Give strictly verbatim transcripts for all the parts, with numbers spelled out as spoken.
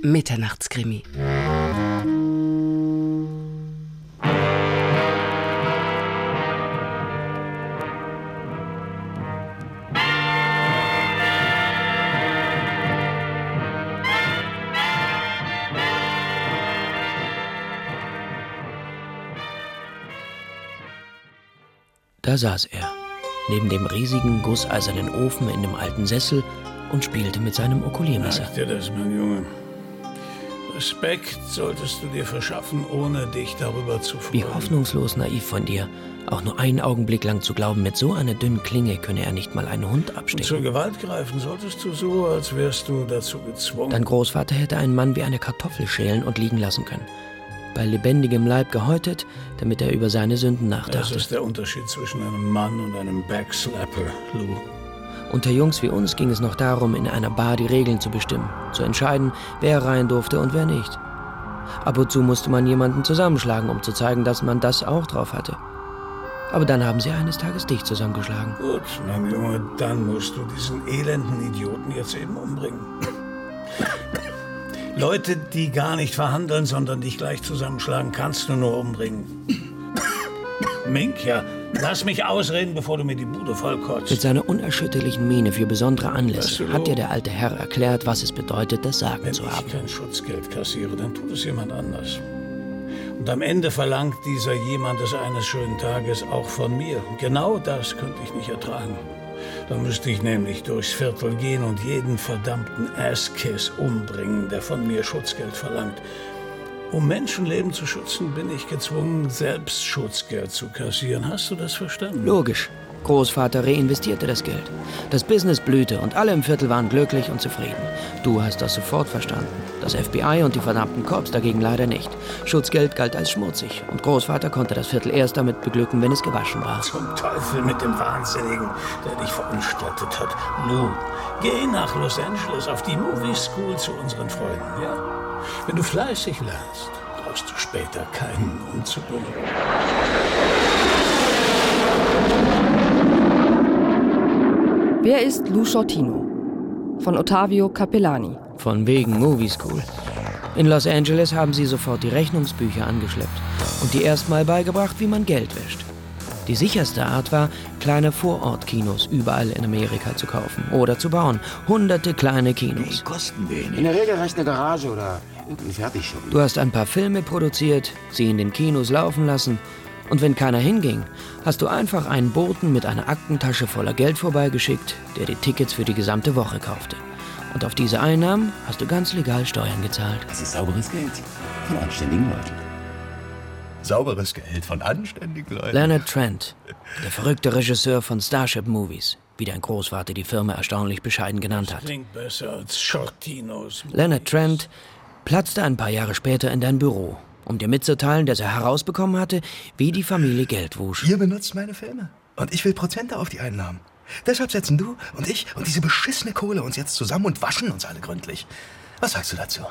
Mitternachtskrimi. Da saß er, neben dem riesigen gusseisernen Ofen in dem alten Sessel und spielte mit seinem Okuliermesser. Sag dir das, mein Junge. Respekt solltest du dir verschaffen, ohne dich darüber zu freuen. Wie hoffnungslos naiv von dir, auch nur einen Augenblick lang zu glauben, mit so einer dünnen Klinge könne er nicht mal einen Hund abstechen. Und zur Gewalt greifen solltest du so, als wärst du dazu gezwungen. Dein Großvater hätte einen Mann wie eine Kartoffel schälen und liegen lassen können. Bei lebendigem Leib gehäutet, damit er über seine Sünden nachdachte. Das ist der Unterschied zwischen einem Mann und einem Backslapper, Lou. Unter Jungs wie uns ging es noch darum, in einer Bar die Regeln zu bestimmen, zu entscheiden, wer rein durfte und wer nicht. Ab und zu musste man jemanden zusammenschlagen, um zu zeigen, dass man das auch drauf hatte. Aber dann haben sie eines Tages dich zusammengeschlagen. Gut, mein Junge, dann musst du diesen elenden Idioten jetzt eben umbringen. Leute, die gar nicht verhandeln, sondern dich gleich zusammenschlagen, kannst du nur umbringen. Mink, ja, lass mich ausreden, bevor du mir die Bude vollkotzt. Mit seiner unerschütterlichen Miene für besondere Anlässe hat dir der alte Herr erklärt, was es bedeutet, das Sagen Wenn zu haben. Wenn ich kein Schutzgeld kassiere, dann tut es jemand anders. Und am Ende verlangt dieser jemand es eines schönen Tages auch von mir. Und genau das könnte ich nicht ertragen. Dann müsste ich nämlich durchs Viertel gehen und jeden verdammten Asskiss umbringen, der von mir Schutzgeld verlangt. Um Menschenleben zu schützen, bin ich gezwungen, selbst Schutzgeld zu kassieren. Hast du das verstanden? Logisch. Großvater reinvestierte das Geld. Das Business blühte und alle im Viertel waren glücklich und zufrieden. Du hast das sofort verstanden. Das F B I und die verdammten Cops dagegen leider nicht. Schutzgeld galt als schmutzig und Großvater konnte das Viertel erst damit beglücken, wenn es gewaschen war. Zum Teufel mit dem Wahnsinnigen, der dich verunstaltet hat. Lou, geh nach Los Angeles auf die Movie School zu unseren Freunden, ja? Wenn du fleißig lernst, brauchst du später keinen umzubringen. Wer ist Lou Shortino? Von Ottavio Capellani. Von wegen Movie School. In Los Angeles haben sie sofort die Rechnungsbücher angeschleppt und dir erstmal beigebracht, wie man Geld wäscht. Die sicherste Art war, kleine Vorortkinos überall in Amerika zu kaufen oder zu bauen. Hunderte kleine Kinos. Die kosten wenig. In der Regel reicht eine Garage oder irgendein Fertigschuppen. Du hast ein paar Filme produziert, sie in den Kinos laufen lassen. Und wenn keiner hinging, hast du einfach einen Boten mit einer Aktentasche voller Geld vorbeigeschickt, der die Tickets für die gesamte Woche kaufte. Und auf diese Einnahmen hast du ganz legal Steuern gezahlt. Das ist sauberes Geld von anständigen Leuten. Sauberes Geld von anständigen Leuten? Leonard Trent, der verrückte Regisseur von Starship Movies, wie dein Großvater die Firma erstaunlich bescheiden genannt hat. Klingt besser als Shortinos. Leonard Trent platzte ein paar Jahre später in dein Büro, um dir mitzuteilen, dass er herausbekommen hatte, wie die Familie Geld wusch. Ihr benutzt meine Filme und ich will Prozente auf die Einnahmen. Deshalb setzen du und ich und diese beschissene Kohle uns jetzt zusammen und waschen uns alle gründlich. Was sagst du dazu?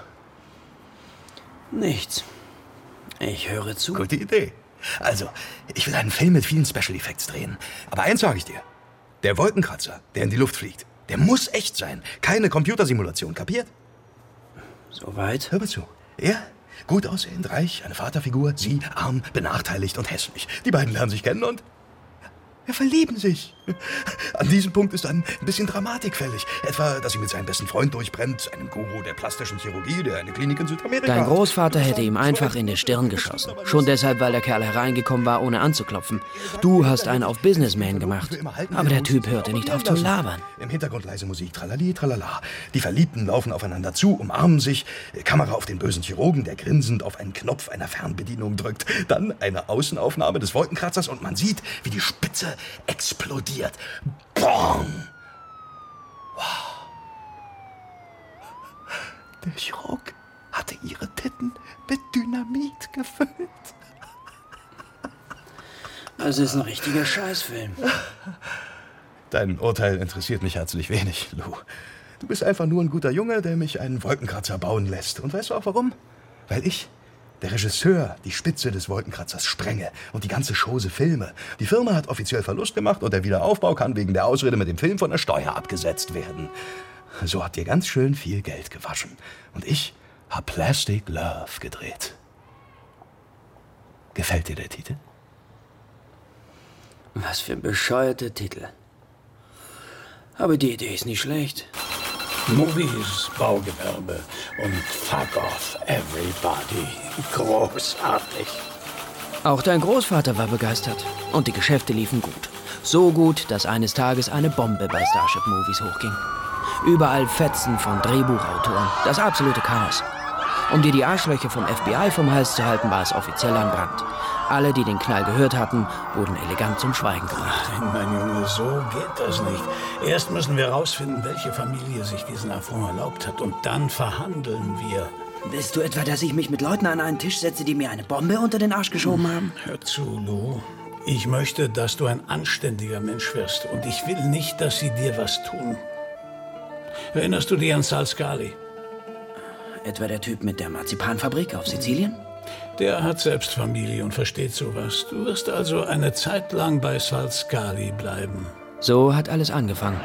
Nichts. Ich höre zu. Gute Idee. Also, ich will einen Film mit vielen Special Effects drehen. Aber eins sage ich dir. Der Wolkenkratzer, der in die Luft fliegt, der muss echt sein. Keine Computersimulation, kapiert? Soweit? Hör mal zu. Er, gut aussehend, reich, eine Vaterfigur, sie, arm, benachteiligt und hässlich. Die beiden lernen sich kennen und ja, verlieben sich. An diesem Punkt ist dann ein bisschen Dramatik fällig. Etwa, dass sie mit seinem besten Freund durchbrennt, einem Guru der plastischen Chirurgie, der eine Klinik in Südamerika Dein hat. Großvater hätte ihm einfach in die Stirn geschossen. Schon deshalb, weil der Kerl hereingekommen war, ohne anzuklopfen. Du hast einen auf Businessman gemacht. Aber der Typ hörte nicht auf zu labern. Im Hintergrund leise Musik, tralali, tralala. Die Verliebten laufen aufeinander zu, umarmen sich. Kamera auf den bösen Chirurgen, der grinsend auf einen Knopf einer Fernbedienung drückt. Dann eine Außenaufnahme des Wolkenkratzers und man sieht, wie die Spitze explodiert. Bong! Wow. Der Chirurg hatte ihre Titten mit Dynamit gefüllt. Das ist ein richtiger Scheißfilm. Dein Urteil interessiert mich herzlich wenig, Lou. Du bist einfach nur ein guter Junge, der mich einen Wolkenkratzer bauen lässt. Und weißt du auch warum? Weil ich, der Regisseur, die Spitze des Wolkenkratzers sprenge und die ganze Chose filme. Die Firma hat offiziell Verlust gemacht und der Wiederaufbau kann wegen der Ausrede mit dem Film von der Steuer abgesetzt werden. So habt ihr ganz schön viel Geld gewaschen. Und ich A Plastic Love gedreht. Gefällt dir der Titel? Was für ein bescheuerter Titel. Aber die Idee ist nicht schlecht. Movies, Baugewerbe und fuck off everybody. Großartig. Auch dein Großvater war begeistert. Und die Geschäfte liefen gut. So gut, dass eines Tages eine Bombe bei Starship Movies hochging. Überall Fetzen von Drehbuchautoren. Das absolute Chaos. Um dir die Arschlöcher vom F B I vom Hals zu halten, war es offiziell ein Brand. Alle, die den Knall gehört hatten, wurden elegant zum Schweigen gebracht. Nein, mein Junge, so geht das nicht. Erst müssen wir herausfinden, welche Familie sich diesen Affront erlaubt hat. Und dann verhandeln wir. Willst du etwa, dass ich mich mit Leuten an einen Tisch setze, die mir eine Bombe unter den Arsch geschoben haben? Hör zu, Lou. Ich möchte, dass du ein anständiger Mensch wirst. Und ich will nicht, dass sie dir was tun. Erinnerst du dich an Sal Scali? Etwa der Typ mit der Marzipanfabrik auf Sizilien? Der hat selbst Familie und versteht sowas. Du wirst also eine Zeit lang bei Sal Scali bleiben. So hat alles angefangen.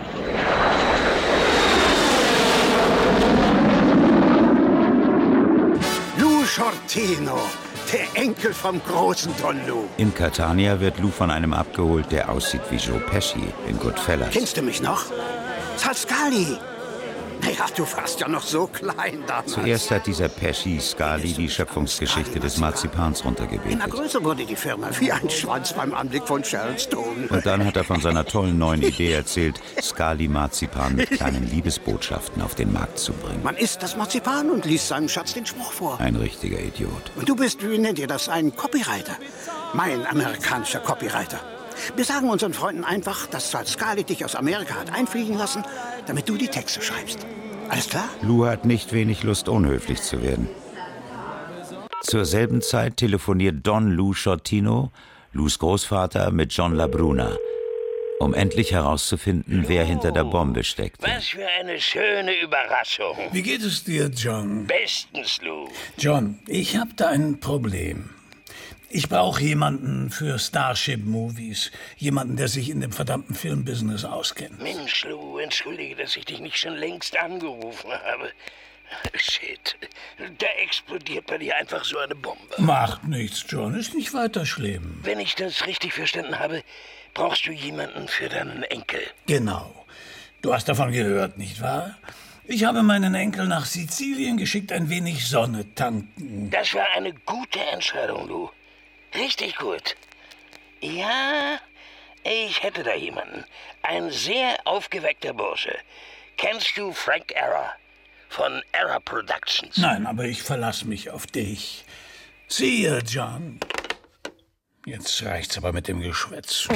Lou Shortino, der Enkel vom großen Don Lou. In Catania wird Lou von einem abgeholt, der aussieht wie Joe Pesci in Goodfellas. Kennst du mich noch? Sal Scali. Naja, du warst ja noch so klein damals. Zuerst hat dieser Pesci Scali die Schöpfungsgeschichte des Marzipans runtergebetet. Immer größer wurde die Firma, wie ein Schwanz beim Anblick von Sharon Stone. Und dann hat er von seiner tollen neuen Idee erzählt, Scali Marzipan mit kleinen Liebesbotschaften auf den Markt zu bringen. Man isst das Marzipan und liest seinem Schatz den Spruch vor. Ein richtiger Idiot. Und du bist, wie nennt ihr das, ein Copywriter. Mein amerikanischer Copywriter. Wir sagen unseren Freunden einfach, dass Sal Scali dich aus Amerika hat einfliegen lassen, damit du die Texte schreibst. Alles klar? Lou hat nicht wenig Lust, unhöflich zu werden. Zur selben Zeit telefoniert Don Lou Shortino, Lous Großvater, mit John LaBruna, um endlich herauszufinden, wer hinter der Bombe steckt. Was für eine schöne Überraschung. Wie geht es dir, John? Bestens, Lou. John, ich habe da ein Problem. Ich brauche jemanden für Starship Movies. Jemanden, der sich in dem verdammten Filmbusiness auskennt. Mensch, Lou, entschuldige, dass ich dich nicht schon längst angerufen habe. Shit, da explodiert bei dir einfach so eine Bombe. Macht nichts, John, ist nicht weiter schlimm. Wenn ich das richtig verstanden habe, brauchst du jemanden für deinen Enkel. Genau. Du hast davon gehört, nicht wahr? Ich habe meinen Enkel nach Sizilien geschickt, ein wenig Sonne tanken. Das war eine gute Entscheidung, Lou. Richtig gut. Ja, ich hätte da jemanden. Ein sehr aufgeweckter Bursche. Kennst du Frank Error von Error Productions? Nein, aber ich verlasse mich auf dich. Siehe, John. Jetzt reicht's aber mit dem Geschwätz.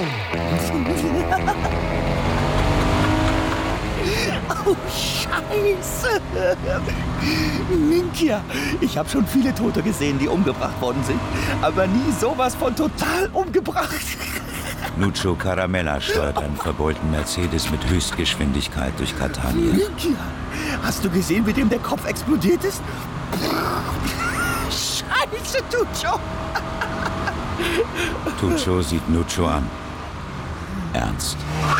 Oh, Scheiße! Minkia, ich habe schon viele Tote gesehen, die umgebracht worden sind, aber nie sowas von total umgebracht. Nuccio Caramella steuert einen verbeulten Mercedes mit Höchstgeschwindigkeit durch Catania. Minkia, hast du gesehen, wie dem der Kopf explodiert ist? Scheiße, Tuccio! Tuccio sieht Nuccio an. Ernst.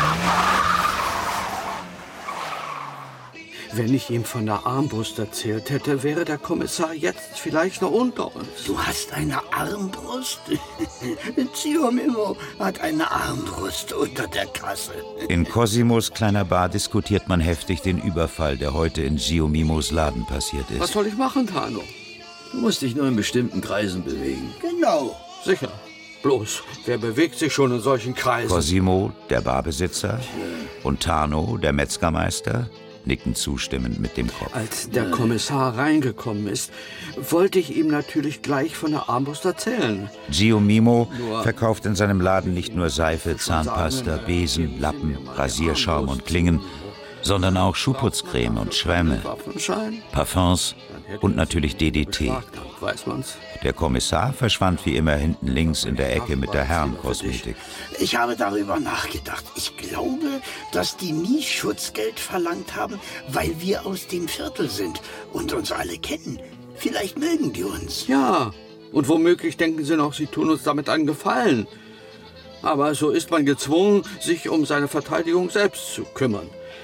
Wenn ich ihm von der Armbrust erzählt hätte, wäre der Kommissar jetzt vielleicht noch unter uns. Du hast eine Armbrust? Zio Mimo hat eine Armbrust unter der Kasse. In Cosimos kleiner Bar diskutiert man heftig den Überfall, der heute in Zio Mimos Laden passiert ist. Was soll ich machen, Tano? Du musst dich nur in bestimmten Kreisen bewegen. Genau. Sicher. Bloß, wer bewegt sich schon in solchen Kreisen? Cosimo, der Barbesitzer, und Tano, der Metzgermeister, nicken zustimmend mit dem Kopf. Als der Kommissar reingekommen ist, wollte ich ihm natürlich gleich von der Armbrust erzählen. Zio Mimo verkauft in seinem Laden nicht nur Seife, Zahnpasta, Besen, Lappen, Rasierschaum und Klingen, sondern auch Schuhputzcreme und Schwämme, Parfums und natürlich D D T. Der Kommissar verschwand wie immer hinten links in der Ecke mit der Herrenkosmetik. Ich habe darüber nachgedacht. Ich glaube, dass die nie Schutzgeld verlangt haben, weil wir aus dem Viertel sind und uns alle kennen. Vielleicht mögen die uns. Ja, und womöglich denken sie noch, sie tun uns damit einen Gefallen. Aber so ist man gezwungen, sich um seine Verteidigung selbst zu kümmern.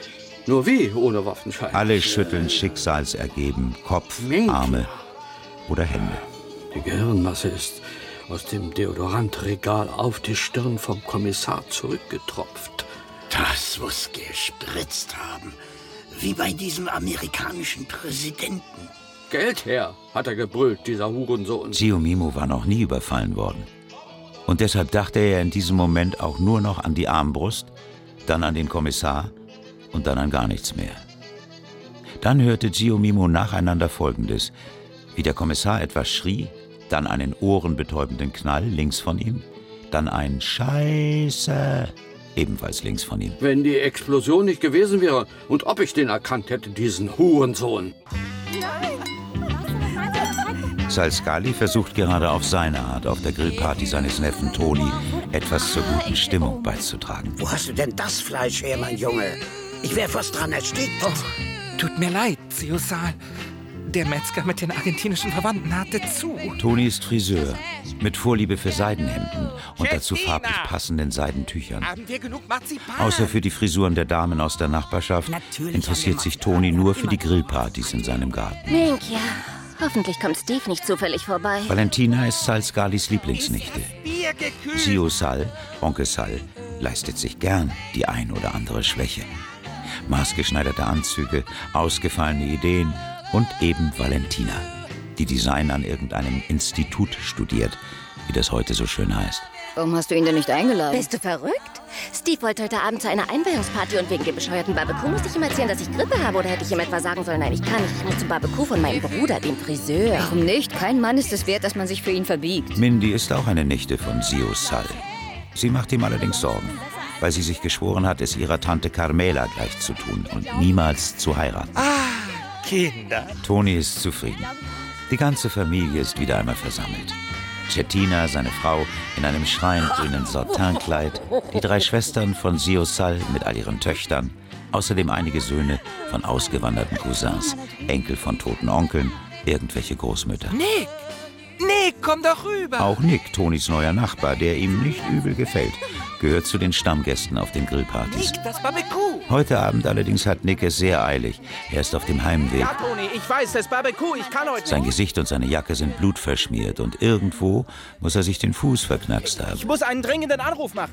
Nur wie ohne Waffenschein? Alle schütteln schicksalsergeben Kopf, Arme oder Hände. Die Gehirnmasse ist aus dem Deodorantregal auf die Stirn vom Kommissar zurückgetropft. Das muss gespritzt haben. Wie bei diesem amerikanischen Präsidenten. Geld her, hat er gebrüllt, dieser Hurensohn. Chio Mimo war noch nie überfallen worden. Und deshalb dachte er in diesem Moment auch nur noch an die Armbrust, dann an den Kommissar und dann an gar nichts mehr. Dann hörte Chio Mimo nacheinander Folgendes: Wie der Kommissar etwas schrie, dann einen ohrenbetäubenden Knall links von ihm, dann ein Scheiße, ebenfalls links von ihm. Wenn die Explosion nicht gewesen wäre und ob ich den erkannt hätte, diesen Hurensohn. Sal Scali versucht gerade auf seine Art auf der Grillparty seines Neffen Toni etwas zur guten Stimmung beizutragen. Wo hast du denn das Fleisch her, mein Junge? Ich wäre fast dran erstickt. Oh, tut mir leid, Sio Sal. Der Metzger mit den argentinischen Verwandten hatte zu. Toni ist Friseur, mit Vorliebe für Seidenhemden und dazu farblich passenden Seidentüchern. Haben wir genug Marzipan? Außer für die Frisuren der Damen aus der Nachbarschaft Natürlich interessiert sich Toni nur für die Grillpartys in seinem Garten. Mink, ja. Hoffentlich kommt Steve nicht zufällig vorbei. Valentina ist Sal Scalis Lieblingsnichte. Sio Sal, Onkel Sal, leistet sich gern die ein oder andere Schwäche. Maßgeschneiderte Anzüge, ausgefallene Ideen und eben Valentina, die Design an irgendeinem Institut studiert, wie das heute so schön heißt. Warum hast du ihn denn nicht eingeladen? Bist du verrückt? Steve wollte heute Abend zu einer Einweihungsparty und wegen dem bescheuerten Barbecue musste ich ihm erzählen, dass ich Grippe habe. Oder hätte ich ihm etwa sagen sollen, nein, ich kann nicht. Ich muss zum Barbecue von meinem Bruder, dem Friseur. Warum nicht? Kein Mann ist es wert, dass man sich für ihn verbiegt. Mindy ist auch eine Nichte von Sio Sal. Sie macht ihm allerdings Sorgen, weil sie sich geschworen hat, es ihrer Tante Carmela gleich zu tun und niemals zu heiraten. Ah, Kinder. Toni ist zufrieden. Die ganze Familie ist wieder einmal versammelt. Cettina, seine Frau, in einem schreiengrünen Satinkleid, die drei Schwestern von Sio Sal mit all ihren Töchtern, außerdem einige Söhne von ausgewanderten Cousins, Enkel von toten Onkeln, irgendwelche Großmütter. Nick! Nick, komm doch rüber! Auch Nick, Tonis neuer Nachbar, der ihm nicht übel gefällt, gehört zu den Stammgästen auf den Grillpartys. Nick, das Barbecue! Heute Abend allerdings hat Nick es sehr eilig. Er ist auf dem Heimweg. Ja, Toni, ich weiß, das Barbecue, ich kann heute Sein Gesicht und seine Jacke sind blutverschmiert und irgendwo muss er sich den Fuß verknackst haben. Ich muss einen dringenden Anruf machen.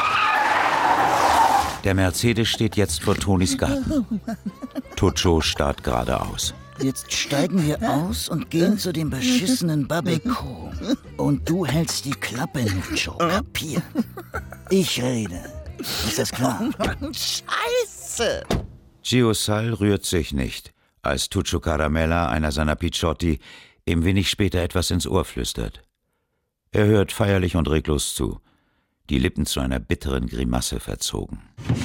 Der Mercedes steht jetzt vor Tonis Garten. Tuccio starrt geradeaus. Jetzt steigen wir aus und gehen zu dem beschissenen Barbecue. Und du hältst die Klappe, Nuccio. Kapier? Ich rede. Ist das klar? Scheiße! Sio Sal rührt sich nicht, als Tuccio Caramella, einer seiner Picciotti, ihm wenig später etwas ins Ohr flüstert. Er hört feierlich und reglos zu, die Lippen zu einer bitteren Grimasse verzogen.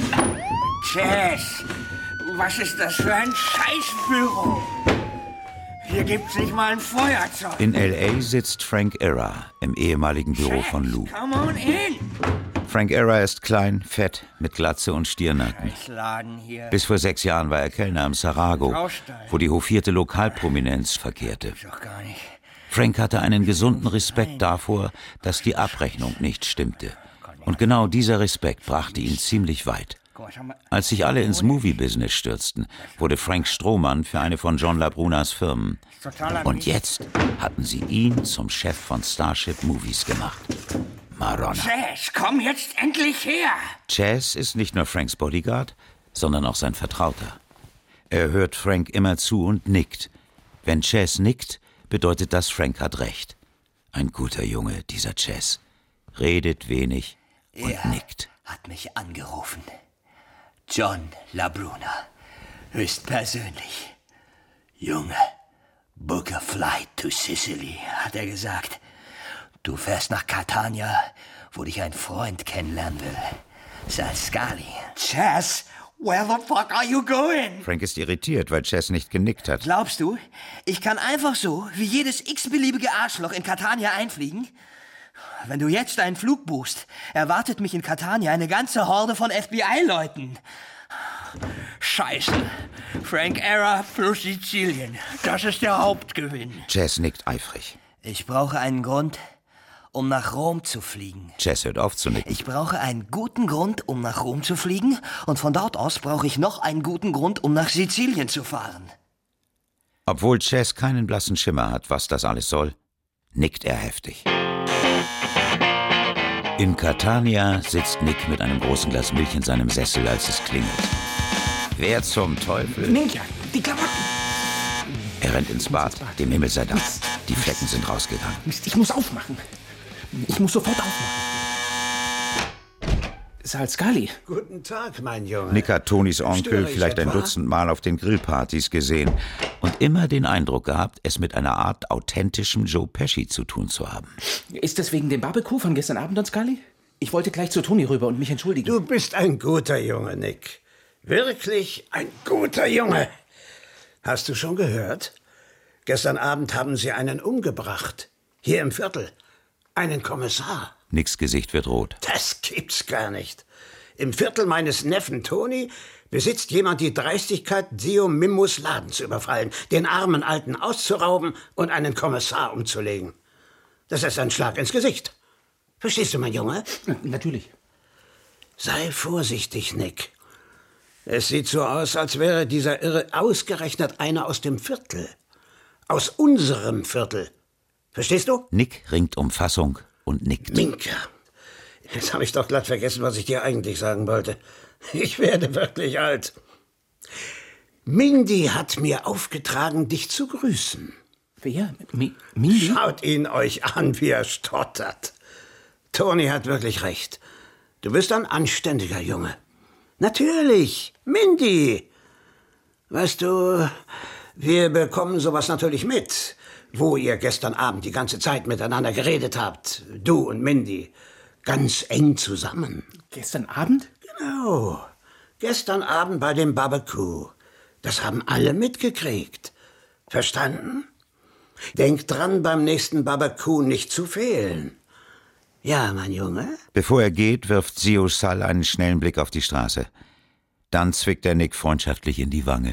Chess, was ist das für ein Scheißbüro? Hier gibt's nicht mal ein Feuerzeug. In L A sitzt Frank Ira im ehemaligen Büro von Lou. Come on in. Frank Ira ist klein, fett, mit Glatze und Stirnacken. Bis vor sechs Jahren war er Kellner am Sarago, wo die hofierte Lokalprominenz verkehrte. Frank hatte einen gesunden Respekt davor, dass die Abrechnung nicht stimmte. Und genau dieser Respekt brachte ihn ziemlich weit. Als sich alle ins Movie-Business stürzten, wurde Frank Strohmann für eine von John LaBrunas Firmen. Und jetzt hatten sie ihn zum Chef von Starship Movies gemacht. Maronna. Chess, komm jetzt endlich her! Chess ist nicht nur Franks Bodyguard, sondern auch sein Vertrauter. Er hört Frank immer zu und nickt. Wenn Chess nickt, bedeutet das, Frank hat recht. Ein guter Junge, dieser Chess. Redet wenig und er nickt. Hat mich angerufen. John LaBruna. Höchstpersönlich. Junge, book a flight to Sicily, hat er gesagt. Du fährst nach Catania, wo dich ein Freund kennenlernen will. Sal Scali. Chess, where the fuck are you going? Frank ist irritiert, weil Chess nicht genickt hat. Glaubst du, ich kann einfach so, wie jedes x-beliebige Arschloch in Catania einfliegen? Wenn du jetzt einen Flug buchst, erwartet mich in Catania eine ganze Horde von F B I-Leuten. Scheiße. Frank Ira plus Sizilien. Das ist der Hauptgewinn. Chess nickt eifrig. Ich brauche einen Grund, um nach Rom zu fliegen. Chess hört auf zu nicken. Ich brauche einen guten Grund, um nach Rom zu fliegen. Und von dort aus brauche ich noch einen guten Grund, um nach Sizilien zu fahren. Obwohl Chess keinen blassen Schimmer hat, was das alles soll, nickt er heftig. In Catania sitzt Nick mit einem großen Glas Milch in seinem Sessel, als es klingelt. Wer zum Teufel? Ninja, die Klamotten! Er rennt ins Bad. Dem Himmel sei Dank. Die Flecken sind rausgegangen. Mist, ich muss aufmachen. Ich muss sofort aufmachen. Salzgali. Guten Tag, mein Junge. Nick hat Tonys Onkel vielleicht ein Dutzend Mal auf den Grillpartys gesehen und immer den Eindruck gehabt, es mit einer Art authentischem Joe Pesci zu tun zu haben. Ist das wegen dem Barbecue von gestern Abend an Scully? Ich wollte gleich zu Toni rüber und mich entschuldigen. Du bist ein guter Junge, Nick. Wirklich ein guter Junge. Hast du schon gehört? Gestern Abend haben sie einen umgebracht. Hier im Viertel. Einen Kommissar. Nicks Gesicht wird rot. Das gibt's gar nicht. Im Viertel meines Neffen Toni besitzt jemand die Dreistigkeit, Sio Mimmos Laden zu überfallen, den armen Alten auszurauben und einen Kommissar umzulegen. Das ist ein Schlag ins Gesicht. Verstehst du, mein Junge? Natürlich. Sei vorsichtig, Nick. Es sieht so aus, als wäre dieser Irre ausgerechnet einer aus dem Viertel. Aus unserem Viertel. Verstehst du? Nick ringt um Fassung und nickt. Minka, jetzt habe ich doch glatt vergessen, was ich dir eigentlich sagen wollte. Ich werde wirklich alt. Mindy hat mir aufgetragen, dich zu grüßen. Wer? Mi- Mindy? Schaut ihn euch an, wie er stottert. Toni hat wirklich recht. Du bist ein anständiger Junge. Natürlich, Mindy. Weißt du, wir bekommen sowas natürlich mit, wo ihr gestern Abend die ganze Zeit miteinander geredet habt. Du und Mindy. Ganz eng zusammen. Gestern Abend? Genau. Gestern Abend bei dem Barbecue. Das haben alle mitgekriegt. Verstanden? Denk dran, beim nächsten Barbecue nicht zu fehlen. Ja, mein Junge? Bevor er geht, wirft Sio Sal einen schnellen Blick auf die Straße. Dann zwickt er Nick freundschaftlich in die Wange.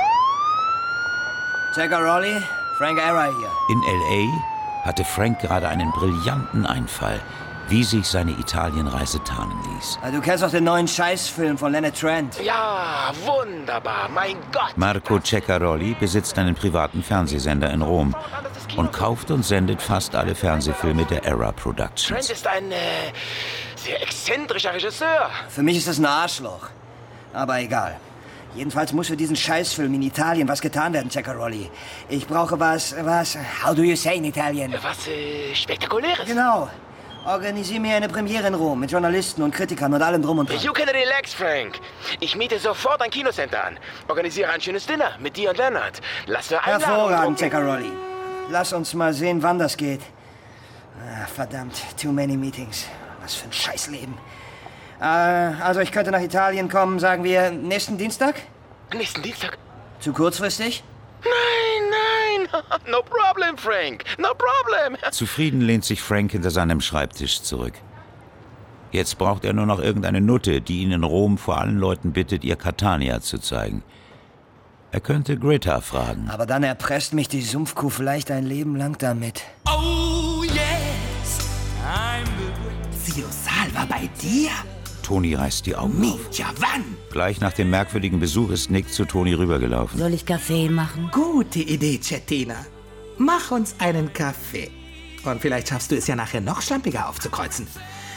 Ceccaroli, Frank Era hier. In L A hatte Frank gerade einen brillanten Einfall, wie sich seine Italienreise tarnen ließ. Du kennst doch den neuen Scheißfilm von Leonard Trent. Ja, wunderbar, mein Gott. Marco Ceccaroli besitzt einen privaten Fernsehsender in Rom und kauft und sendet fast alle Fernsehfilme der Era Productions. Trent ist ein äh, sehr exzentrischer Regisseur. Für mich ist das ein Arschloch. Aber egal. Jedenfalls muss für diesen Scheißfilm in Italien was getan werden, Ceccaroli. Ich brauche was, was, how do you say in Italien? Was äh, Spektakuläres. Genau. Organisier mir eine Premiere in Rom mit Journalisten und Kritikern und allem drum und dran. You can relax, Frank. Ich miete sofort ein Kinocenter an. Organisiere ein schönes Dinner mit dir und Leonard. Lass dir einladen. Hervorragend, Ceccaroli. Lass uns mal sehen, wann das geht. Ah, verdammt, too many meetings. Was für ein Scheißleben. Äh, also ich könnte nach Italien kommen, sagen wir, nächsten Dienstag? Nächsten Dienstag? Zu kurzfristig? Nein, nein. No problem, Frank. No problem. Zufrieden lehnt sich Frank hinter seinem Schreibtisch zurück. Jetzt braucht er nur noch irgendeine Nutte, die ihn in Rom vor allen Leuten bittet, ihr Catania zu zeigen. Er könnte Greta fragen. Aber dann erpresst mich die Sumpfkuh vielleicht ein Leben lang damit. Oh yes, I'm the Sio Sal war bei dir? Toni reißt die Augen auf. Ja, wann? Gleich nach dem merkwürdigen Besuch ist Nick zu Toni rübergelaufen. Soll ich Kaffee machen? Gute Idee, Cettina. Mach uns einen Kaffee. Und vielleicht schaffst du es ja nachher noch schlampiger aufzukreuzen.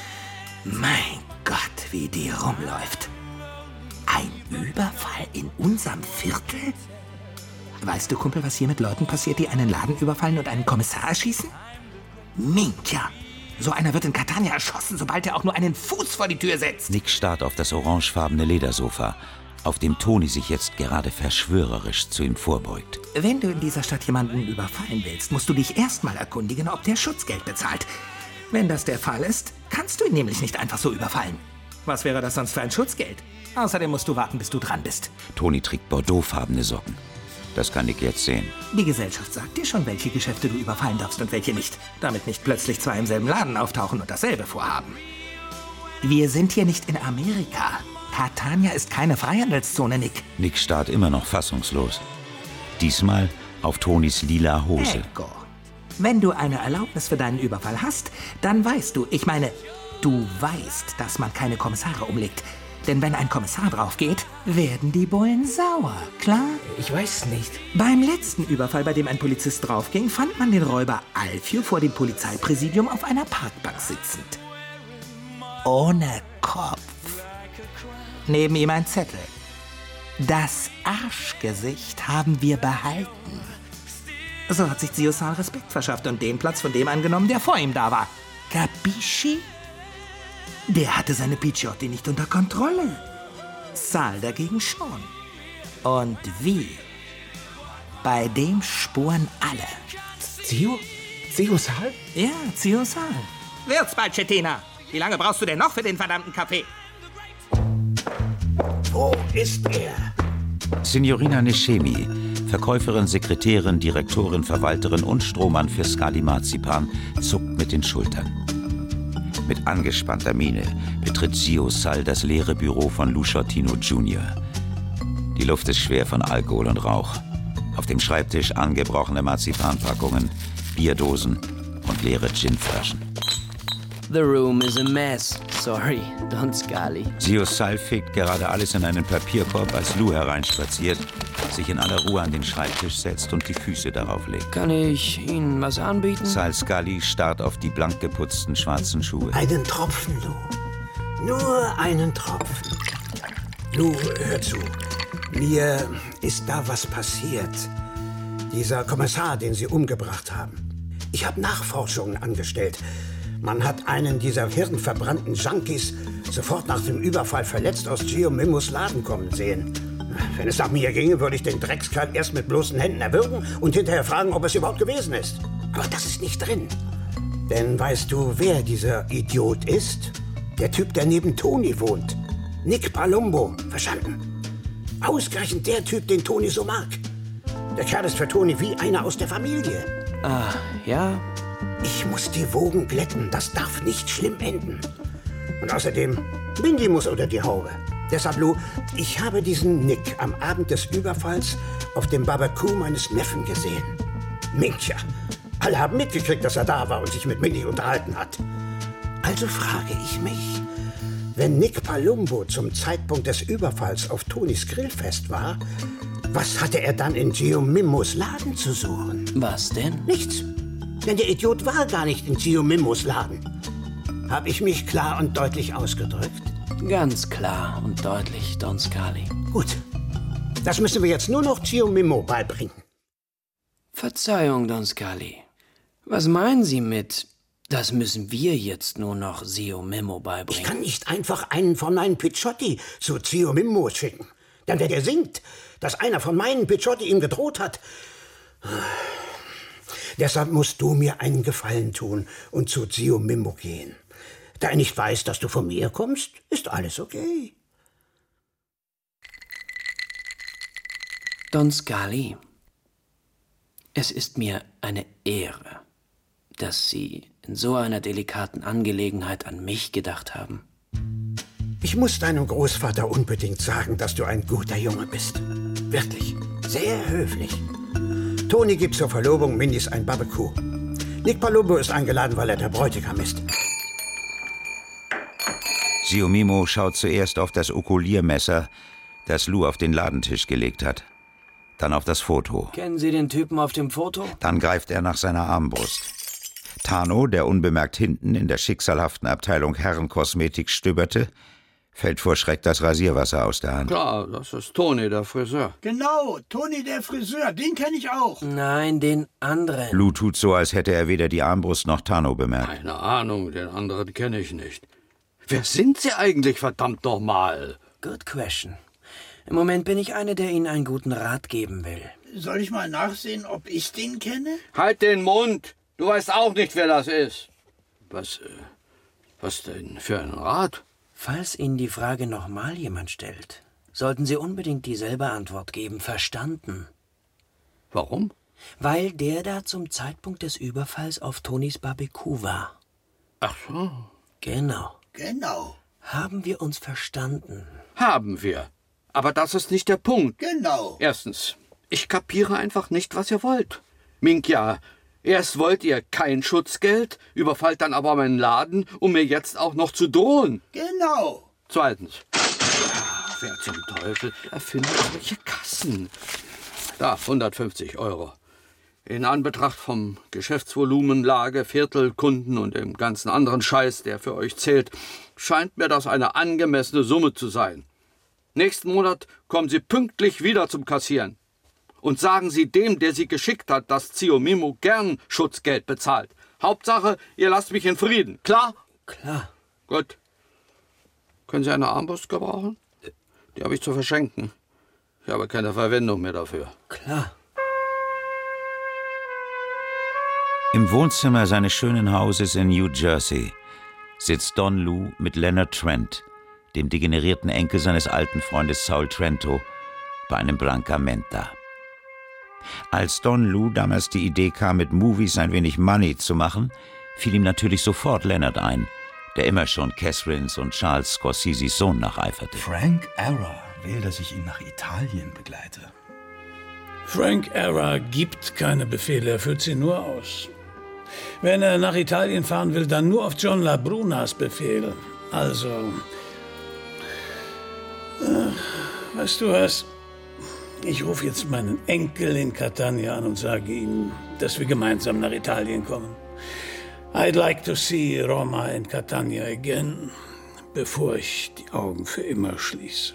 Mein Gott, wie die rumläuft. Ein Überfall in unserem Viertel? Weißt du, Kumpel, was hier mit Leuten passiert, die einen Laden überfallen und einen Kommissar erschießen? Minka! So einer wird in Catania erschossen, sobald er auch nur einen Fuß vor die Tür setzt. Nick starrt auf das orangefarbene Ledersofa, auf dem Toni sich jetzt gerade verschwörerisch zu ihm vorbeugt. Wenn du in dieser Stadt jemanden überfallen willst, musst du dich erstmal erkundigen, ob der Schutzgeld bezahlt. Wenn das der Fall ist, kannst du ihn nämlich nicht einfach so überfallen. Was wäre das sonst für ein Schutzgeld? Außerdem musst du warten, bis du dran bist. Toni trägt bordeauxfarbene Socken. Das kann Nick jetzt sehen. Die Gesellschaft sagt dir schon, welche Geschäfte du überfallen darfst und welche nicht. Damit nicht plötzlich zwei im selben Laden auftauchen und dasselbe vorhaben. Wir sind hier nicht in Amerika. Catania ist keine Freihandelszone, Nick. Nick starrt immer noch fassungslos. Diesmal auf Tonis lila Hose. Ecco. Wenn du eine Erlaubnis für deinen Überfall hast, dann weißt du, ich meine, du weißt, dass man keine Kommissare umlegt. Denn wenn ein Kommissar draufgeht, werden die Bullen sauer, klar? Ich weiß nicht. Beim letzten Überfall, bei dem ein Polizist draufging, fand man den Räuber Alfio vor dem Polizeipräsidium auf einer Parkbank sitzend. Ohne Kopf. Neben ihm ein Zettel. Das Arschgesicht haben wir behalten. So hat sich Zio Sal Respekt verschafft und den Platz von dem angenommen, der vor ihm da war. Capisci? Der hatte seine Picciotti nicht unter Kontrolle. Sal dagegen schon. Und wie? Bei dem spuren alle. Zio? Zio Sal? Ja, Zio Sal. Wird's bald, Cettina. Wie lange brauchst du denn noch für den verdammten Kaffee? Wo ist er? Signorina Neschemi, Verkäuferin, Sekretärin, Direktorin, Verwalterin und Strohmann für Scali Marzipan, zuckt mit den Schultern. Mit angespannter Miene betritt Zio Sal das leere Büro von Lou Shortino Junior Die Luft ist schwer von Alkohol und Rauch. Auf dem Schreibtisch angebrochene Marzipanpackungen, Bierdosen und leere Ginflaschen. The room is a mess. Sorry, Don Scali. Zio Sal fegt gerade alles in einen Papierkorb, als Lou hereinspaziert, sich in aller Ruhe an den Schreibtisch setzt und die Füße darauf legt. Kann ich Ihnen was anbieten? Sal Scali starrt auf die blank geputzten schwarzen Schuhe. Einen Tropfen, Lou. Nur einen Tropfen. Lou, hör zu. Mir ist da was passiert. Dieser Kommissar, den Sie umgebracht haben. Ich habe Nachforschungen angestellt. Man hat einen dieser hirnverbrannten Junkies sofort nach dem Überfall verletzt aus Gio Mimmos Laden kommen sehen. Wenn es nach mir ginge, würde ich den Dreckskerl erst mit bloßen Händen erwürgen und hinterher fragen, ob es überhaupt gewesen ist. Aber das ist nicht drin. Denn weißt du, wer dieser Idiot ist? Der Typ, der neben Toni wohnt. Nick Palumbo, verstanden? Ausgerechnet der Typ, den Toni so mag. Der Kerl ist für Toni wie einer aus der Familie. Ah, ja? Ich muss die Wogen glätten. Das darf nicht schlimm enden. Und außerdem, Mindy muss unter die Haube. Deshalb, Lou, ich habe diesen Nick am Abend des Überfalls auf dem Barbecue meines Neffen gesehen. Minkja. Alle haben mitgekriegt, dass er da war und sich mit Mindy unterhalten hat. Also frage ich mich, wenn Nick Palumbo zum Zeitpunkt des Überfalls auf Tonis Grillfest war, was hatte er dann in Gio Mimmos Laden zu suchen? Was denn? Nichts. Denn der Idiot war gar nicht in Gio Mimmos Laden. Hab ich mich klar und deutlich ausgedrückt? Ganz klar und deutlich, Don Scali. Gut. Das müssen wir jetzt nur noch Gio Mimmo beibringen. Verzeihung, Don Scali. Was meinen Sie mit, das müssen wir jetzt nur noch Zio Mimmo beibringen? Ich kann nicht einfach einen von meinen Picciotti zu Zio Mimmo schicken. Denn wer der singt, dass einer von meinen Picciotti ihm gedroht hat. Deshalb musst du mir einen Gefallen tun und zu Zio Mimmo gehen. Da er nicht weiß, dass du von mir kommst, ist alles okay. Don Scali, es ist mir eine Ehre, dass Sie in so einer delikaten Angelegenheit an mich gedacht haben. Ich muss deinem Großvater unbedingt sagen, dass du ein guter Junge bist. Wirklich, sehr höflich. Toni gibt zur Verlobung Mindys ein Barbecue. Nick Palumbo ist eingeladen, weil er der Bräutigam ist. Zio Mimmo schaut zuerst auf das Okuliermesser, das Lou auf den Ladentisch gelegt hat. Dann auf das Foto. Kennen Sie den Typen auf dem Foto? Dann greift er nach seiner Armbrust. Tano, der unbemerkt hinten in der schicksalhaften Abteilung Herrenkosmetik stöberte, fällt vor Schreck das Rasierwasser aus der Hand. Klar, das ist Toni, der Friseur. Genau, Toni, der Friseur, den kenne ich auch. Nein, den anderen. Lou tut so, als hätte er weder die Armbrust noch Tano bemerkt. Keine Ahnung, den anderen kenne ich nicht. Wer sind Sie eigentlich, verdammt nochmal? Good question. Im Moment bin ich einer, der Ihnen einen guten Rat geben will. Soll ich mal nachsehen, ob ich den kenne? Halt den Mund! Du weißt auch nicht, wer das ist. Was, äh, was denn für ein Rat? Falls Ihnen die Frage nochmal jemand stellt, sollten Sie unbedingt dieselbe Antwort geben. Verstanden? Warum? Weil der da zum Zeitpunkt des Überfalls auf Tonis Barbecue war. Ach so. Genau. Genau. Haben wir uns verstanden? Haben wir. Aber das ist nicht der Punkt. Genau. Erstens, ich kapiere einfach nicht, was ihr wollt. Minkja, Erst wollt ihr kein Schutzgeld, überfallt dann aber meinen Laden, um mir jetzt auch noch zu drohen. Genau. Zweitens. Wer zum Teufel erfindet solche Kassen? Da, hundertfünfzig Euro. In Anbetracht vom Geschäftsvolumen, Lage, Viertel, Kunden und dem ganzen anderen Scheiß, der für euch zählt, scheint mir das eine angemessene Summe zu sein. Nächsten Monat kommen Sie pünktlich wieder zum Kassieren. Und sagen Sie dem, der Sie geschickt hat, dass Ziomimo gern Schutzgeld bezahlt. Hauptsache, ihr lasst mich in Frieden. Klar? Klar. Gut. Können Sie eine Armbrust gebrauchen? Die habe ich zu verschenken. Ich habe keine Verwendung mehr dafür. Klar. Im Wohnzimmer seines schönen Hauses in New Jersey sitzt Don Lou mit Leonard Trent, dem degenerierten Enkel seines alten Freundes Saul Trento, bei einem Brancamenta. Als Don Lou damals die Idee kam, mit Movies ein wenig Money zu machen, fiel ihm natürlich sofort Leonard ein, der immer schon Catherines und Charles Scorseses Sohn nacheiferte. Frank Arra will, dass ich ihn nach Italien begleite. Frank Arra gibt keine Befehle, er führt sie nur aus. Wenn er nach Italien fahren will, dann nur auf John LaBrunas Befehl. Also, äh, weißt du was? Ich rufe jetzt meinen Enkel in Catania an und sage ihm, dass wir gemeinsam nach Italien kommen. I'd like to see Roma in Catania again, bevor ich die Augen für immer schließe.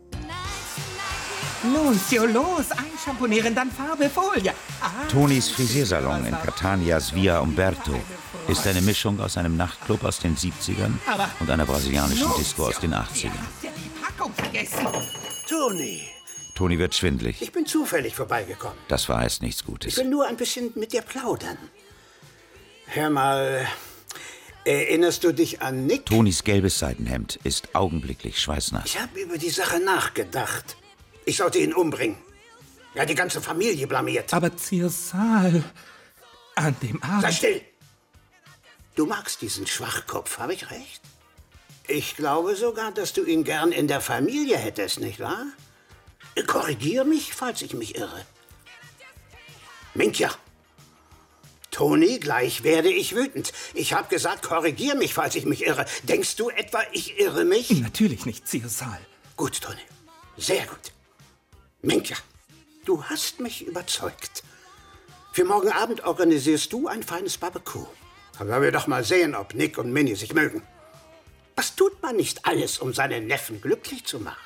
Nunzio, los, einschamponieren, dann Farbe, Folie. Ah. Tonis Frisiersalon in Catanias Via Umberto ist eine Mischung aus einem Nachtclub aus den siebzigern und einer brasilianischen Disco aus den achtzigern. Toni! Toni wird schwindlig. Ich bin zufällig vorbeigekommen. Das verheißt nichts Gutes. Ich will nur ein bisschen mit dir plaudern. Hör mal, erinnerst du dich an Nick? Tonis gelbes Seidenhemd ist augenblicklich schweißnass. Ich habe über die Sache nachgedacht. Ich sollte ihn umbringen. Ja, die ganze Familie blamiert. Aber Ziosal, an dem Abend... Sei still! Du magst diesen Schwachkopf, habe ich recht? Ich glaube sogar, dass du ihn gern in der Familie hättest, nicht wahr? Korrigier mich, falls ich mich irre. Minkja. Toni, gleich werde ich wütend. Ich habe gesagt, korrigier mich, falls ich mich irre. Denkst du etwa, ich irre mich? Natürlich nicht, Ziosal. Gut, Toni. Sehr gut. Minkja, du hast mich überzeugt. Für morgen Abend organisierst du ein feines Barbecue. Aber wir doch mal sehen, ob Nick und Minnie sich mögen. Was tut man nicht alles, um seinen Neffen glücklich zu machen?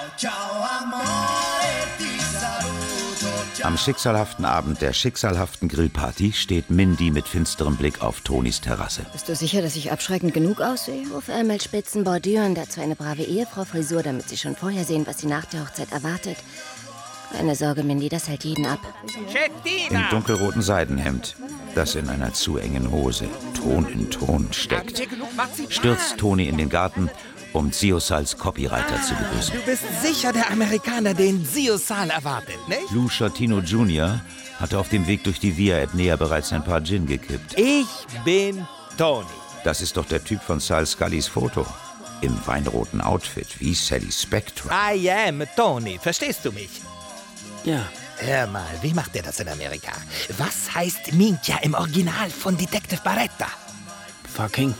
Am schicksalhaften Abend der schicksalhaften Grillparty steht Mindy mit finsterem Blick auf Tonis Terrasse. Bist du sicher, dass ich abschreckend genug aussehe? Ruf einmal spitzen Bordure und dazu eine brave Ehefrau-Frisur, damit sie schon vorher sehen, was sie nach der Hochzeit erwartet. Keine Sorge, Mindy, das hält jeden ab. Im dunkelroten Seidenhemd, das in einer zu engen Hose Ton in Ton steckt, stürzt Toni in den Garten, um Ziosals Copywriter zu begrüßen. Du bist sicher der Amerikaner, den Ziosal erwartet, nicht? Lou Shortino Junior hatte auf dem Weg durch die Via Etnea bereits ein paar Gin gekippt. Ich bin Toni. Das ist doch der Typ von Sal Scullys Foto. Im weinroten Outfit, wie Sally Spectra. I am Toni, verstehst du mich? Ja. Hör mal, wie macht der das in Amerika? Was heißt Minkja im Original von Detective Barretta? Fucking.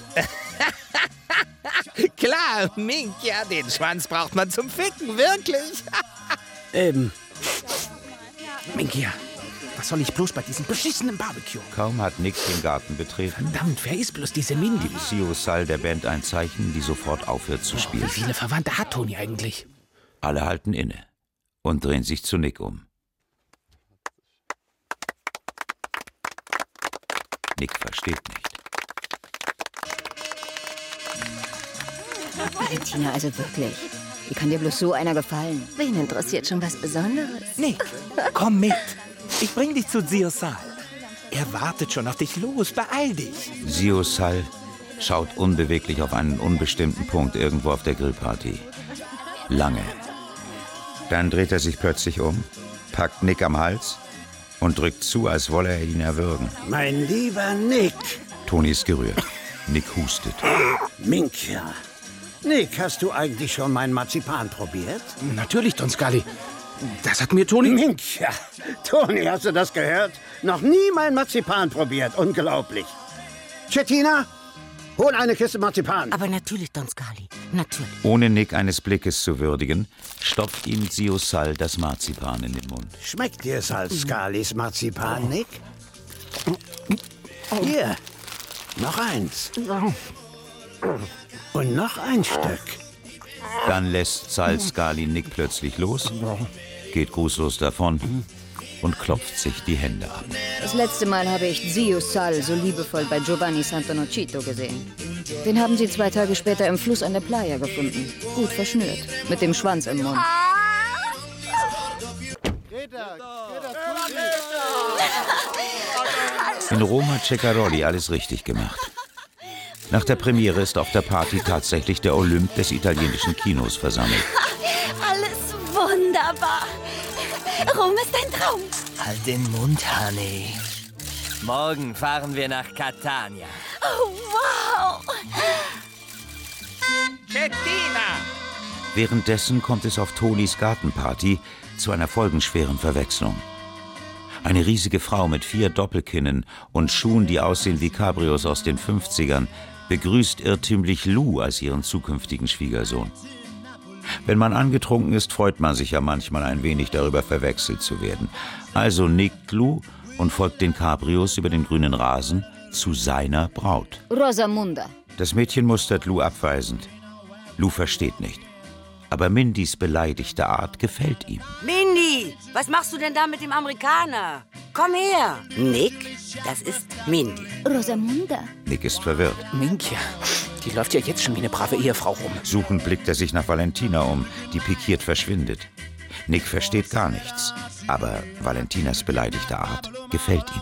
Klar, Minkja, den Schwanz braucht man zum Ficken, wirklich. Eben. Minkja, was soll ich bloß bei diesem beschissenen Barbecue? Kaum hat Nick den Garten betreten. Verdammt, wer ist bloß diese Mindy? Gibt Ziosal der Band ein Zeichen, die sofort aufhört zu spielen. Wie viele Verwandte hat Toni eigentlich? Alle halten inne und drehen sich zu Nick um. Nick versteht nicht. Valentina, also wirklich. Wie kann dir bloß so einer gefallen? Wen interessiert schon was Besonderes? Nick, komm mit. Ich bring dich zu Ziosal. Er wartet schon auf dich. Los, beeil dich. Ziosal schaut unbeweglich auf einen unbestimmten Punkt irgendwo auf der Grillparty. Lange. Dann dreht er sich plötzlich um, packt Nick am Hals und drückt zu, als wolle er ihn erwürgen. Mein lieber Nick. Toni ist gerührt. Nick hustet. Minkja. Nick, hast du eigentlich schon meinen Marzipan probiert? Natürlich, Don Scully. Das hat mir Toni... Minchia, Toni, hast du das gehört? Noch nie mein Marzipan probiert. Unglaublich. Cettina, hol eine Kiste Marzipan. Aber natürlich, Don Scali, natürlich. Ohne Nick eines Blickes zu würdigen, stopft ihm Zio Sal das Marzipan in den Mund. Schmeckt dir Sal Scalis Marzipan, Nick? Hier, noch eins. Und noch ein Stück. Dann lässt Sal Scali Nick plötzlich los, geht grußlos davon und klopft sich die Hände ab. Das letzte Mal habe ich Zio Sal so liebevoll bei Giovanni Santonocito gesehen. Den haben sie zwei Tage später im Fluss an der Playa gefunden. Gut verschnürt, mit dem Schwanz im Mund. In Roma Ceccaroli alles richtig gemacht. Nach der Premiere ist auf der Party tatsächlich der Olymp des italienischen Kinos versammelt. Alles wunderbar. Rom ist ein Traum. Halt den Mund, Honey. Morgen fahren wir nach Catania. Oh, wow. Cettina! Währenddessen kommt es auf Tonis Gartenparty zu einer folgenschweren Verwechslung. Eine riesige Frau mit vier Doppelkinnen und Schuhen, die aussehen wie Cabrios aus den fünfzigern, begrüßt irrtümlich Lou als ihren zukünftigen Schwiegersohn. Wenn man angetrunken ist, freut man sich ja manchmal ein wenig darüber, verwechselt zu werden. Also nickt Lou und folgt den Cabrios über den grünen Rasen zu seiner Braut. Rosamunda. Das Mädchen mustert Lou abweisend. Lou versteht nicht. Aber Mindys beleidigte Art gefällt ihm. Mindy, was machst du denn da mit dem Amerikaner? Komm her. Nick, das ist Mindy. Rosamunda. Nick ist verwirrt. Minchia, die läuft ja jetzt schon wie eine brave Ehefrau rum. Suchend blickt er sich nach Valentina um, die pikiert verschwindet. Nick versteht gar nichts. Aber Valentinas beleidigte Art gefällt ihm.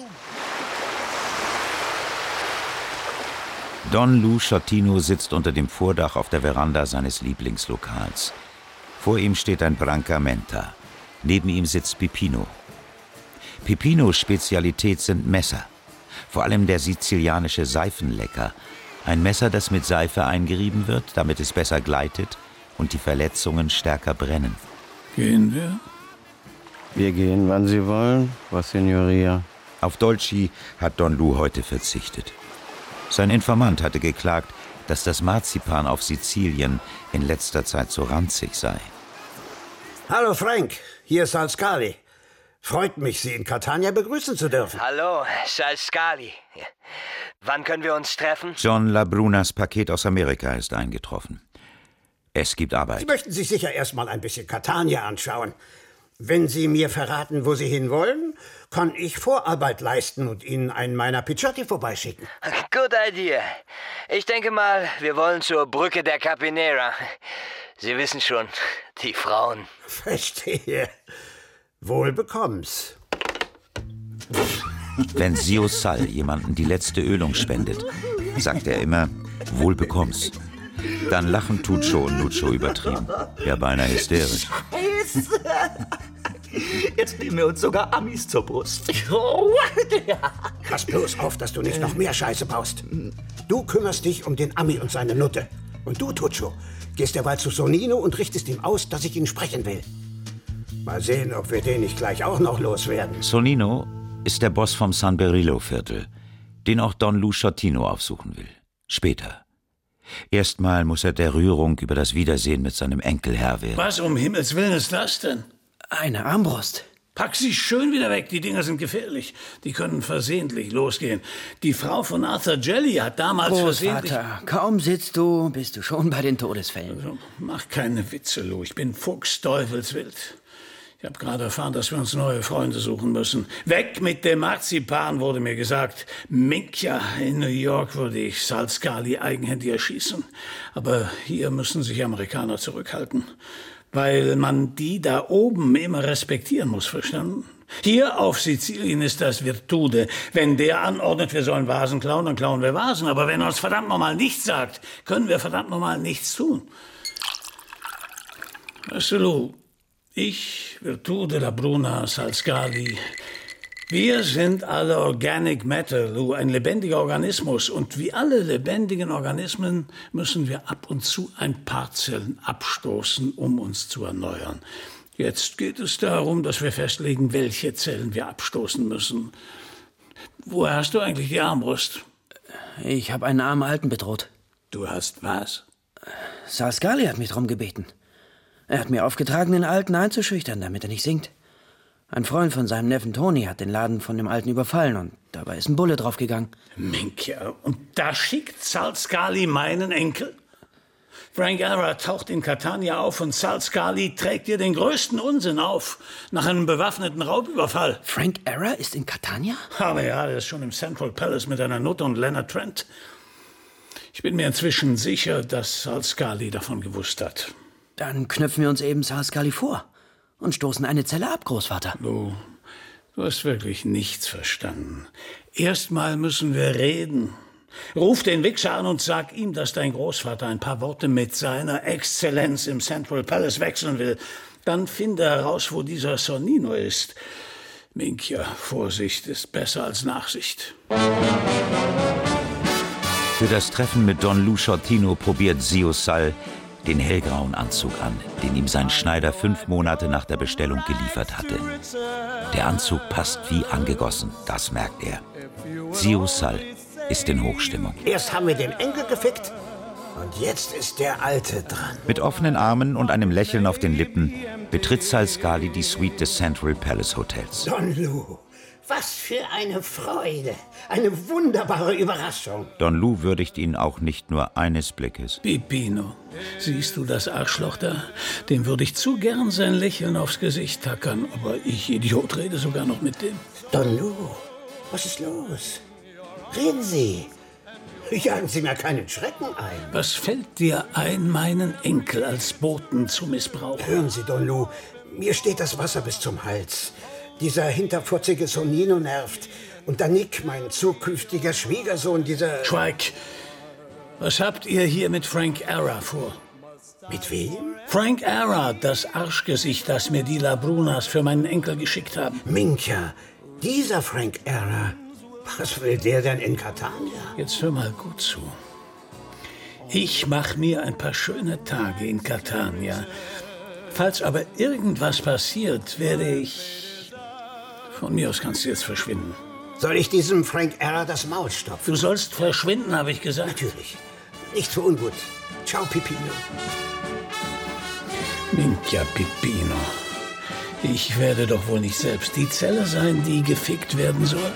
Don Lou Schottino sitzt unter dem Vordach auf der Veranda seines Lieblingslokals. Vor ihm steht ein Brancamenta. Neben ihm sitzt Pipino. Pipinos Spezialität sind Messer. Vor allem der sizilianische Seifenlecker. Ein Messer, das mit Seife eingerieben wird, damit es besser gleitet und die Verletzungen stärker brennen. Gehen wir? Wir gehen, wann Sie wollen, was Signoria. Auf Dolci hat Don Lou heute verzichtet. Sein Informant hatte geklagt, dass das Marzipan auf Sizilien in letzter Zeit so ranzig sei. Hallo Frank, hier ist Sal Scali. Freut mich, Sie in Catania begrüßen zu dürfen. Hallo, Sal Scali. Wann können wir uns treffen? John Labrunas Paket aus Amerika ist eingetroffen. Es gibt Arbeit. Sie möchten sich sicher erst mal ein bisschen Catania anschauen. Wenn Sie mir verraten, wo Sie hinwollen, kann ich Vorarbeit leisten und Ihnen einen meiner Picciotti vorbeischicken. Good idea. Ich denke mal, wir wollen zur Brücke der Capinera. Sie wissen schon, die Frauen. Verstehe. Wohl bekomm's. Wenn Zio Sal jemanden die letzte Ölung spendet, sagt er immer, wohl bekomm's. Dann lachen Tuccio und Nuccio übertrieben. Ja, beinahe hysterisch. Scheiße. Jetzt nehmen wir uns sogar Amis zur Brust. Pass bloß auf, dass du nicht noch mehr Scheiße baust. Du kümmerst dich um den Ami und seine Nutte. Und du, Tuccio, gehst derweil zu Sonino und richtest ihm aus, dass ich ihn sprechen will. Mal sehen, ob wir den nicht gleich auch noch loswerden. Sonino ist der Boss vom San Berillo-Viertel, den auch Don Lou Schottino aufsuchen will. Später. Erstmal muss er der Rührung über das Wiedersehen mit seinem Enkel Herr werden. Was um Himmels Willen ist das denn? Eine Armbrust. Pack sie schön wieder weg, die Dinger sind gefährlich. Die können versehentlich losgehen. Die Frau von Arthur Jelly hat damals versehentlich... Großvater, kaum sitzt du, bist du schon bei den Todesfällen. Also, mach keine Witze, Lou. Ich bin fuchsteufelswild. Ich habe gerade erfahren, dass wir uns neue Freunde suchen müssen. Weg mit dem Marzipan, wurde mir gesagt. Minchia, in New York würde ich Sal Scali eigenhändig erschießen. Aber hier müssen sich Amerikaner zurückhalten. Weil man die da oben immer respektieren muss, verstanden? Hier auf Sizilien ist das Virtude. Wenn der anordnet, wir sollen Vasen klauen, dann klauen wir Vasen. Aber wenn er uns verdammt nochmal nichts sagt, können wir verdammt nochmal nichts tun. Weißt du, Lou, ich, Virtude, Labruna, Sal Scali, wir sind alle Organic Matter, Lou, ein lebendiger Organismus. Und wie alle lebendigen Organismen müssen wir ab und zu ein paar Zellen abstoßen, um uns zu erneuern. Jetzt geht es darum, dass wir festlegen, welche Zellen wir abstoßen müssen. Woher hast du eigentlich die Armbrust? Ich habe einen armen Alten bedroht. Du hast was? Sal Scully hat mich drum gebeten. Er hat mir aufgetragen, den Alten einzuschüchtern, damit er nicht singt. Ein Freund von seinem Neffen Tony hat den Laden von dem Alten überfallen und dabei ist ein Bulle draufgegangen. Minkia, und da schickt Sal Scully meinen Enkel? Frank Ara taucht in Catania auf und Sal Scully trägt ihr den größten Unsinn auf, nach einem bewaffneten Raubüberfall. Frank Ara ist in Catania? Aber ja, er ist schon im Central Palace mit einer Nutte und Leonard Trent. Ich bin mir inzwischen sicher, dass Sal Scully davon gewusst hat. Dann knöpfen wir uns eben Sal Scully vor und stoßen eine Zelle ab, Großvater. Du, du hast wirklich nichts verstanden. Erstmal müssen wir reden. Ruf den Wichser an und sag ihm, dass dein Großvater ein paar Worte mit seiner Exzellenz im Central Palace wechseln will. Dann finde heraus, wo dieser Sonnino ist. Minkia, Vorsicht ist besser als Nachsicht. Für das Treffen mit Don Lou Shortino probiert Sio Sal den hellgrauen Anzug an, den ihm sein Schneider fünf Monate nach der Bestellung geliefert hatte. Der Anzug passt wie angegossen, das merkt er. Sio Sal ist in Hochstimmung. Erst haben wir den Enkel gefickt und jetzt ist der Alte dran. Mit offenen Armen und einem Lächeln auf den Lippen betritt Sal Scully die Suite des Central Palace Hotels. Don Lou, was für eine Freude, eine wunderbare Überraschung. Don Lou würdigt ihn auch nicht nur eines Blickes. Pipino, siehst du das Arschloch da? Dem würde ich zu gern sein Lächeln aufs Gesicht tackern, aber ich, Idiot, rede sogar noch mit dem. Don Lou, was ist los? Reden Sie. Jagen Sie mir keinen Schrecken ein. Was fällt dir ein, meinen Enkel als Boten zu missbrauchen? Hören Sie, Don Lou, mir steht das Wasser bis zum Hals. Dieser hinterfotzige Sonnino nervt. Und der Nick, mein zukünftiger Schwiegersohn, dieser... Schweig! Was habt ihr hier mit Frank Ara vor? Mit wem? Frank Ara, das Arschgesicht, das mir die Labrunas für meinen Enkel geschickt haben. Minkia, dieser Frank Ara... Was will der denn in Catania? Jetzt hör mal gut zu. Ich mach mir ein paar schöne Tage in Catania. Falls aber irgendwas passiert, werde ich... Von mir aus kannst du jetzt verschwinden. Soll ich diesem Frank Ara das Maul stopfen? Du sollst verschwinden, habe ich gesagt. Natürlich. Nicht so ungut. Ciao, Pipino. Minkia Pipino. Ich werde doch wohl nicht selbst die Zelle sein, die gefickt werden soll.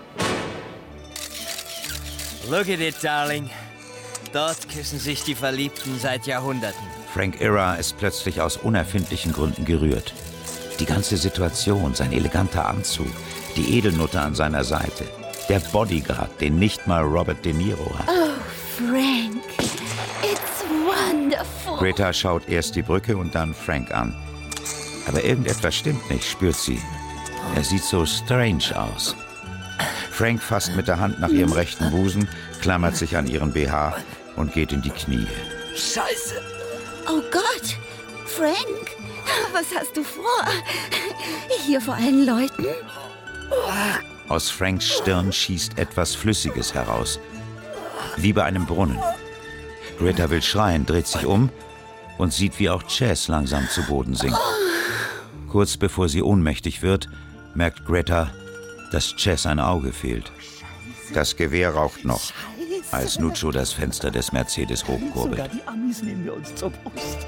Look at it, darling. Dort küssen sich die Verliebten seit Jahrhunderten. Frank Ara ist plötzlich aus unerfindlichen Gründen gerührt. Die ganze Situation, sein eleganter Anzug, die Edelnutte an seiner Seite, der Bodyguard, den nicht mal Robert De Niro hat. Oh, Frank, it's wonderful. Greta schaut erst die Brücke und dann Frank an. Aber irgendetwas stimmt nicht, spürt sie. Er sieht so strange aus. Frank fasst mit der Hand nach ihrem rechten Busen, klammert sich an ihren B H und geht in die Knie. Scheiße. Oh Gott, Frank, was hast du vor? Hier vor allen Leuten? Aus Franks Stirn schießt etwas Flüssiges heraus. Wie bei einem Brunnen. Greta will schreien, dreht sich um und sieht, wie auch Chas langsam zu Boden sinkt. Kurz bevor sie ohnmächtig wird, merkt Greta, dass Chas ein Auge fehlt. Das Gewehr raucht noch, als Nuccio das Fenster des Mercedes hochkurbelt. Sogar die Amis nehmen wir uns zur Brust.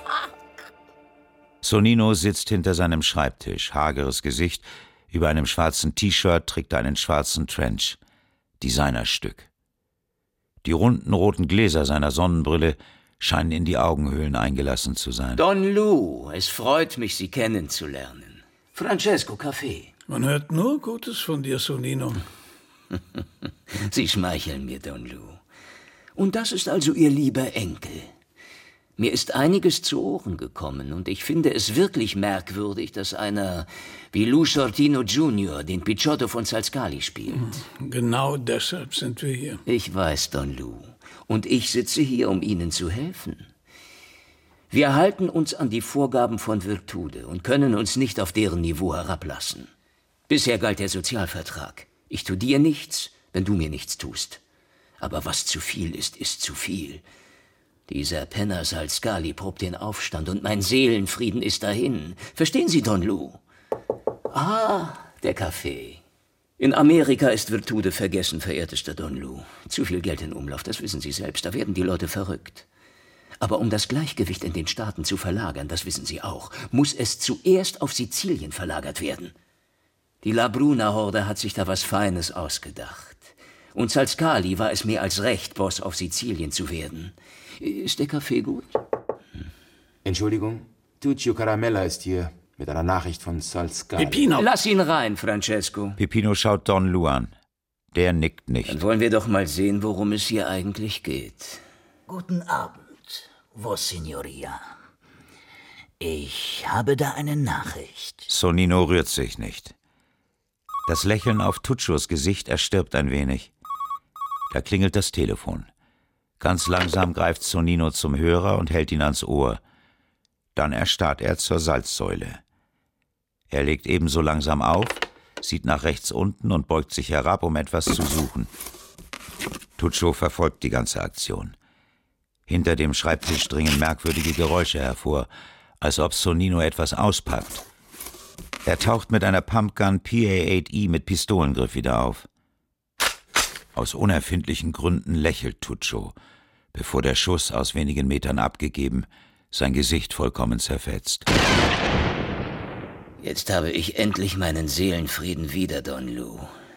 Sonnino sitzt hinter seinem Schreibtisch, hageres Gesicht, über einem schwarzen T-Shirt trägt er einen schwarzen Trench. Designerstück. Die runden roten Gläser seiner Sonnenbrille scheinen in die Augenhöhlen eingelassen zu sein. Don Lou, es freut mich, Sie kennenzulernen. Francesco Café. Man hört nur Gutes von dir, Sonnino. Sie schmeicheln mir, Don Lou. Und das ist also Ihr lieber Enkel. Mir ist einiges zu Ohren gekommen und ich finde es wirklich merkwürdig, dass einer wie Lou Shortino Junior den Picciotto von Sal Scully spielt. Genau deshalb sind wir hier. Ich weiß, Don Lou. Und ich sitze hier, um Ihnen zu helfen. Wir halten uns an die Vorgaben von Virtude und können uns nicht auf deren Niveau herablassen. Bisher galt der Sozialvertrag. Ich tue dir nichts, wenn du mir nichts tust. Aber was zu viel ist, ist zu viel. Dieser Penner Salscali probt den Aufstand und mein Seelenfrieden ist dahin. Verstehen Sie, Don Lu? Ah, der Kaffee. In Amerika ist Virtude vergessen, verehrtester Don Lu. Zu viel Geld in Umlauf, das wissen Sie selbst. Da werden die Leute verrückt. Aber um das Gleichgewicht in den Staaten zu verlagern, das wissen Sie auch, muss es zuerst auf Sizilien verlagert werden. Die La Bruna-Horde hat sich da was Feines ausgedacht. Und Salscali war es mehr als recht, Boss auf Sizilien zu werden. Ist der Kaffee gut? Hm. Entschuldigung, Tuccio Caramella ist hier mit einer Nachricht von Salscali. Peppino! Lass ihn rein, Francesco. Peppino schaut Don Lu an. Der nickt nicht. Dann wollen wir doch mal sehen, worum es hier eigentlich geht. Guten Abend, Vossignoria. Ich habe da eine Nachricht. Sonnino rührt sich nicht. Das Lächeln auf Tuccios Gesicht erstirbt ein wenig. Da klingelt das Telefon. Ganz langsam greift Sonnino zum Hörer und hält ihn ans Ohr. Dann erstarrt er zur Salzsäule. Er legt ebenso langsam auf, sieht nach rechts unten und beugt sich herab, um etwas zu suchen. Tuccio verfolgt die ganze Aktion. Hinter dem Schreibtisch dringen merkwürdige Geräusche hervor, als ob Sonnino etwas auspackt. Er taucht mit einer Pumpgun P A acht E mit Pistolengriff wieder auf. Aus unerfindlichen Gründen lächelt Tuccio, bevor der Schuss aus wenigen Metern abgegeben, sein Gesicht vollkommen zerfetzt. Jetzt habe ich endlich meinen Seelenfrieden wieder, Don Lu.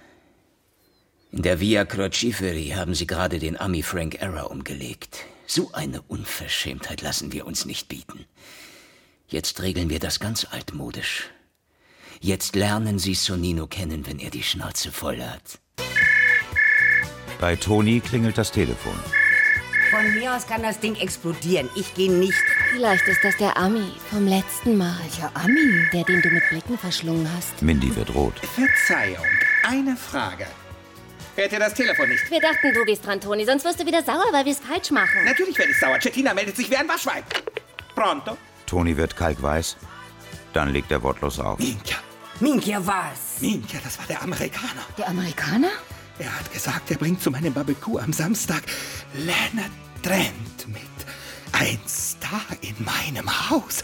In der Via Crociferi haben sie gerade den Ami Frank Error umgelegt. So eine Unverschämtheit lassen wir uns nicht bieten. Jetzt regeln wir das ganz altmodisch. Jetzt lernen Sie Sonnino kennen, wenn er die Schnauze voll hat. Bei Toni klingelt das Telefon. Von mir aus kann das Ding explodieren. Ich gehe nicht. Vielleicht ist das der Ami vom letzten Mal. Welcher Ami? Der, den du mit Blicken verschlungen hast. Mindy wird rot. Verzeihung, eine Frage. Hört ihr das Telefon nicht? Wir dachten, du gehst dran, Toni, sonst wirst du wieder sauer, weil wir es falsch machen. Natürlich werde ich sauer. Cettina meldet sich wie ein Waschwein. Pronto? Toni wird kalkweiß. Dann legt er wortlos auf. Minchia. Minchia was? Minchia, das war der Amerikaner. Der Amerikaner? Er hat gesagt, er bringt zu meinem Barbecue am Samstag Leonard Trent mit. Ein Star in meinem Haus.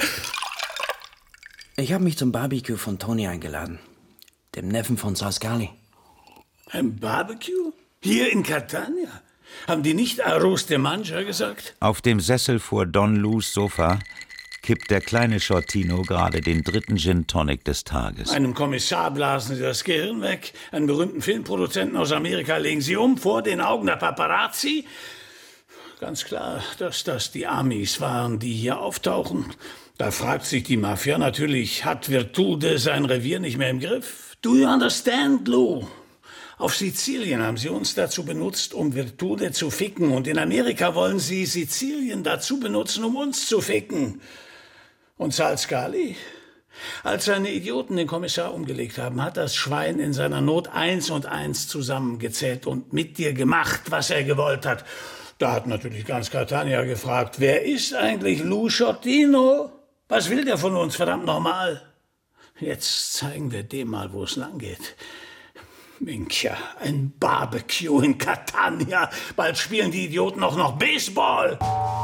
Ich habe mich zum Barbecue von Toni eingeladen. Dem Neffen von Salscali. Ein Barbecue? Hier in Catania? Haben die nicht Arroz de Mangia gesagt? Auf dem Sessel vor Don Lus Sofa kippt der kleine Shortino gerade den dritten Gin Tonic des Tages. Einem Kommissar blasen sie das Gehirn weg. Einen berühmten Filmproduzenten aus Amerika legen sie um vor den Augen der Paparazzi. Ganz klar, dass das die Amis waren, die hier auftauchen. Da fragt sich die Mafia natürlich, hat Virtude sein Revier nicht mehr im Griff? Do you understand, Lou? Auf Sizilien haben sie uns dazu benutzt, um Virtude zu ficken. Und in Amerika wollen sie Sizilien dazu benutzen, um uns zu ficken. Und Salscali? Als seine Idioten den Kommissar umgelegt haben, hat das Schwein in seiner Not eins und eins zusammengezählt und mit dir gemacht, was er gewollt hat. Da hat natürlich ganz Catania gefragt, wer ist eigentlich Lou Shortino? Was will der von uns, verdammt nochmal? Jetzt zeigen wir dem mal, wo es lang geht. Minchia, ein Barbecue in Catania. Bald spielen die Idioten auch noch Baseball.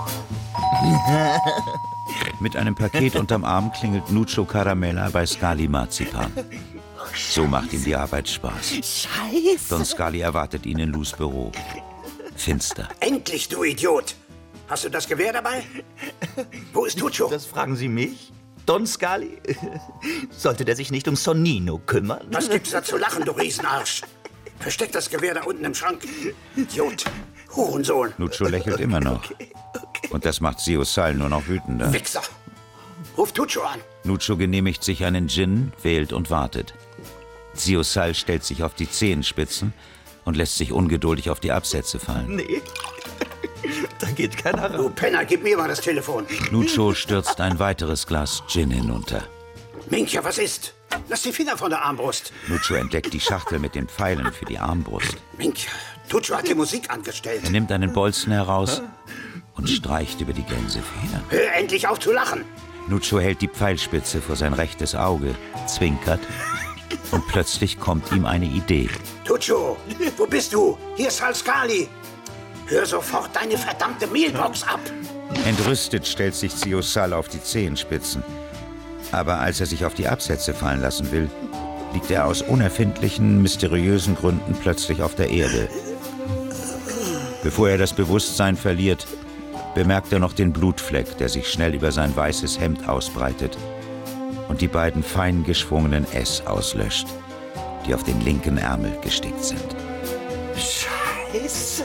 Mit einem Paket unterm Arm klingelt Nuccio Caramella bei Scali Marzipan. So macht ihm die Arbeit Spaß. Scheiße. Don Scali erwartet ihn in Lus Büro. Finster. Endlich, du Idiot! Hast du das Gewehr dabei? Wo ist Tuccio? Das fragen Sie mich? Don Scali? Sollte der sich nicht um Sonnino kümmern? Was gibt's da zu lachen, du Riesenarsch? Versteck das Gewehr da unten im Schrank. Idiot. Hurensohn. Nuccio lächelt immer noch. Und das macht Sio Sal nur noch wütender. Wichser. Ruf Tuccio an. Nuccio genehmigt sich einen Gin, wählt und wartet. Sio Sal stellt sich auf die Zehenspitzen und lässt sich ungeduldig auf die Absätze fallen. Nee, da geht keiner ran. Du Penner, gib mir mal das Telefon. Nuccio stürzt ein weiteres Glas Gin hinunter. Minchia, was ist? Lass die Finger von der Armbrust. Nuccio entdeckt die Schachtel mit den Pfeilen für die Armbrust. Minchia, Tuccio hat die Musik angestellt. Er nimmt einen Bolzen heraus und streicht über die Gänsefedern. Hör endlich auf zu lachen. Nuccio hält die Pfeilspitze vor sein rechtes Auge, zwinkert und plötzlich kommt ihm eine Idee. Tuccio, wo bist du? Hier ist Salscali. Hör sofort deine verdammte Mailbox ab. Entrüstet stellt sich Ziosal auf die Zehenspitzen. Aber als er sich auf die Absätze fallen lassen will, liegt er aus unerfindlichen, mysteriösen Gründen plötzlich auf der Erde. Bevor er das Bewusstsein verliert, bemerkt er noch den Blutfleck, der sich schnell über sein weißes Hemd ausbreitet und die beiden fein geschwungenen S auslöscht, die auf den linken Ärmel gestickt sind. Scheiße!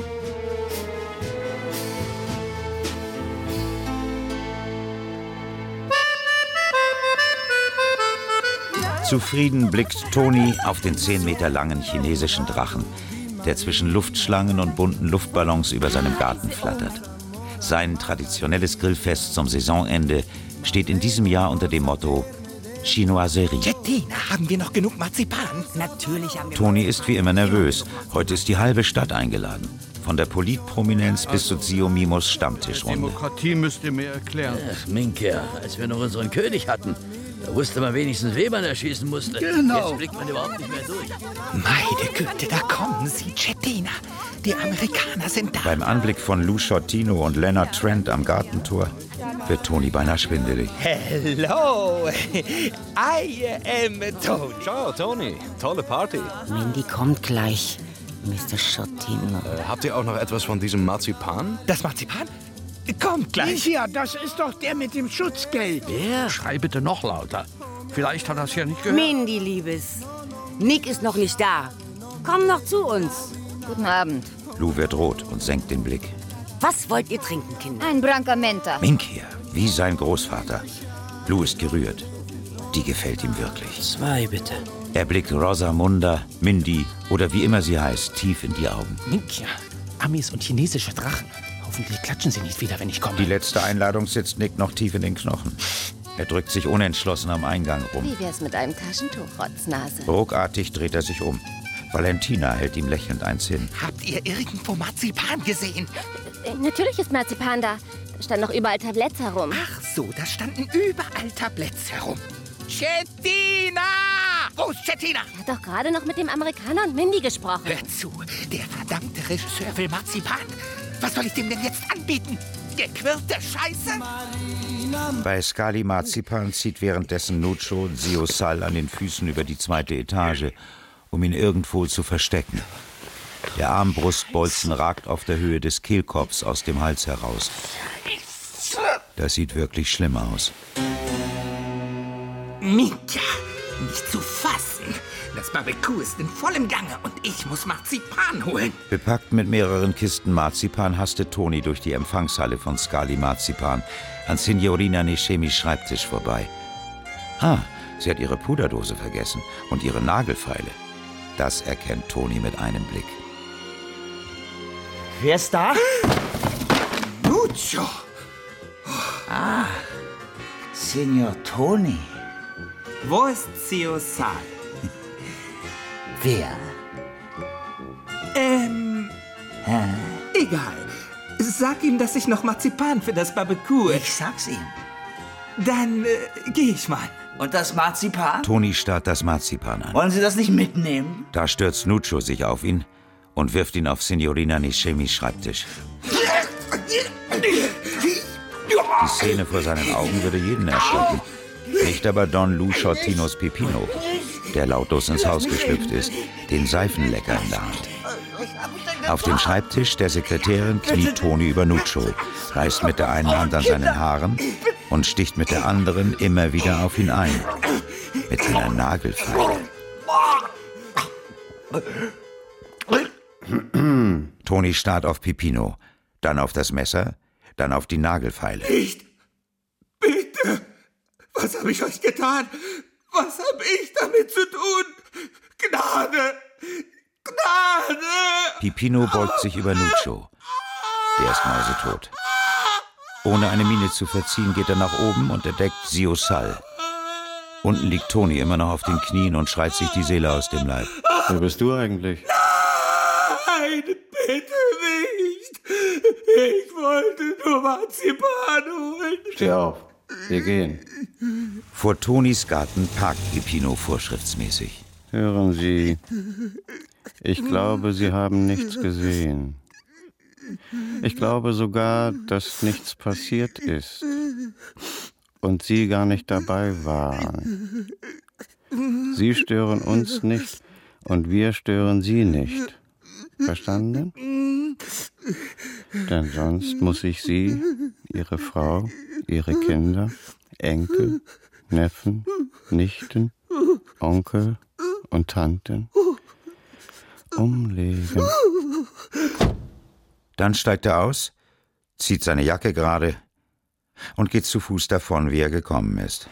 Zufrieden blickt Toni auf den zehn Meter langen chinesischen Drachen, der zwischen Luftschlangen und bunten Luftballons über seinem Garten flattert. Sein traditionelles Grillfest zum Saisonende steht in diesem Jahr unter dem Motto Chinoiserie. Cettina, haben wir noch genug Marzipan? Natürlich haben wir... Toni ist wie immer nervös. Heute ist die halbe Stadt eingeladen. Von der Politprominenz bis zu Zio Mimos Stammtischrunde. Demokratie müsst ihr mir erklären. Ach, Minke, als wir noch unseren König hatten, da wusste man wenigstens, wen man erschießen musste. Genau. Jetzt blickt man überhaupt nicht mehr durch. Meine Güte, da kommen sie, Cettina. Die Amerikaner sind da. Beim Anblick von Lou Schottino und Leonard Trent am Gartentor wird Toni beinahe schwindelig. Hello, I am Toni. Ciao, Toni. Tolle Party. Mindy kommt gleich, Mister Schottino. Äh, habt ihr auch noch etwas von diesem Marzipan? Das Marzipan? Kommt gleich. Ja, das ist doch der mit dem Schutzgeld. Wer? Schrei bitte noch lauter. Vielleicht hat er es ja nicht gehört. Mindy, Liebes. Nick ist noch nicht da. Komm noch zu uns. Guten Abend. Lou wird rot und senkt den Blick. Was wollt ihr trinken, Kinder? Ein Brancamenta. Minkia, wie sein Großvater. Lou ist gerührt. Die gefällt ihm wirklich. Zwei, bitte. Er blickt Rosamunda, Mindy oder wie immer sie heißt, tief in die Augen. Minkia, Amis und chinesische Drachen. Hoffentlich klatschen sie nicht wieder, wenn ich komme. Die letzte Einladung sitzt Nick noch tief in den Knochen. Er drückt sich unentschlossen am Eingang rum. Wie wär's mit einem Taschentuch, Rotznase? Ruckartig dreht er sich um. Valentina hält ihm lächelnd eins hin. Habt ihr irgendwo Marzipan gesehen? Äh, Natürlich ist Marzipan da. Da standen noch überall Tabletts herum. Ach so, da standen überall Tabletts herum. Cettina! Wo ist Cettina? Er hat doch gerade noch mit dem Amerikaner und Mindy gesprochen. Hör zu, der verdammte Regisseur will Marzipan. Was soll ich dem denn jetzt anbieten? Gequirlte Scheiße? Bei Scali Marzipan zieht währenddessen Nuccio Ziosal an den Füßen über die zweite Etage, um ihn irgendwo zu verstecken. Der Armbrustbolzen ragt auf der Höhe des Kehlkopfs aus dem Hals heraus. Das sieht wirklich schlimm aus. Minka, nicht zu fassen. Das Barbecue ist in vollem Gange und ich muss Marzipan holen. Bepackt mit mehreren Kisten Marzipan hastet Toni durch die Empfangshalle von Scali Marzipan an Signorina Neschemis Schreibtisch vorbei. Ah, sie hat ihre Puderdose vergessen und ihre Nagelfeile. Das erkennt Toni mit einem Blick. Wer ist da? Nuccio! Ah, Signor Toni. Wo ist Ziosal? Wer? Ähm, Hä? egal. Sag ihm, dass ich noch Marzipan für das Barbecue... Ich sag's ihm. Dann äh, gehe ich mal. Und das Marzipan? Toni starrt das Marzipan an. Wollen Sie das nicht mitnehmen? Da stürzt Nuccio sich auf ihn und wirft ihn auf Signorina Neschemis Schreibtisch. Die Szene vor seinen Augen würde jeden erschrecken. Nicht aber Don Lou Schottinos Pipino, der lautlos ins Haus geschlüpft ist, den Seifenlecker in der Hand. Auf dem Schreibtisch der Sekretärin kniet Toni über Nuccio, reißt mit der einen Hand an seinen Haaren und sticht mit der anderen immer wieder auf ihn ein. Mit seiner Nagelfeile. Toni starrt auf Pipino, dann auf das Messer, dann auf die Nagelfeile. Nicht! Bitte! Was habe ich euch getan? Was habe ich damit zu tun? Gnade! Gnade! Pipino beugt sich über Nuccio. Der ist mausetot. Ohne eine Miene zu verziehen, geht er nach oben und entdeckt Ziosal. Unten liegt Toni immer noch auf den Knien und schreit sich die Seele aus dem Leib. Wer bist du eigentlich? Nein, bitte nicht! Ich wollte nur Marzipan holen. Steh auf. Wir gehen. Vor Tonis Garten parkt Pipino vorschriftsmäßig. Hören Sie, ich glaube, Sie haben nichts gesehen. Ich glaube sogar, dass nichts passiert ist und Sie gar nicht dabei waren. Sie stören uns nicht und wir stören Sie nicht. Verstanden? Denn sonst muss ich Sie, Ihre Frau, Ihre Kinder, Enkel, Neffen, Nichten, Onkel und Tanten umlegen. Dann steigt er aus, zieht seine Jacke gerade und geht zu Fuß davon, wie er gekommen ist.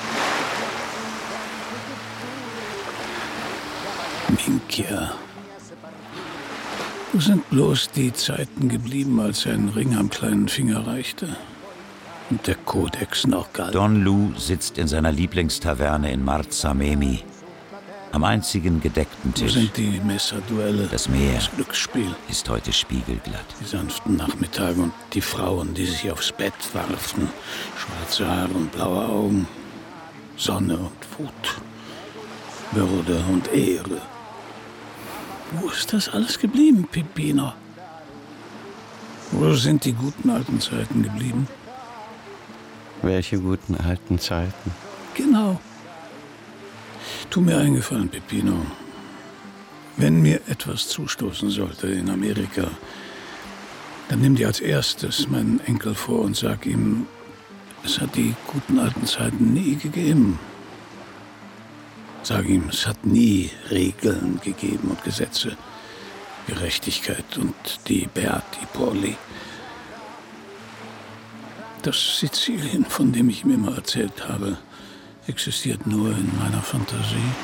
Minkia, wo sind bloß die Zeiten geblieben, als ein Ring am kleinen Finger reichte und der Kodex noch galt? Don Lu sitzt in seiner Lieblingstaverne in Marzamemi, am einzigen gedeckten Tisch. Wo sind die Messerduelle? Das Meer das Glücksspiel ist heute spiegelglatt. Die sanften Nachmittage und die Frauen, die sich aufs Bett warfen, schwarze Haare und blaue Augen, Sonne und Wut, Würde und Ehre. Wo ist das alles geblieben, Peppino? Wo sind die guten alten Zeiten geblieben? Welche guten alten Zeiten? Genau. Tu mir einen Gefallen, Peppino. Wenn mir etwas zustoßen sollte in Amerika, dann nimm dir als erstes meinen Enkel vor und sag ihm, es hat die guten alten Zeiten nie gegeben. Sag ihm, es hat nie Regeln gegeben und Gesetze, Gerechtigkeit und die Beati Polli. Das Sizilien, von dem ich ihm immer erzählt habe, existiert nur in meiner Fantasie.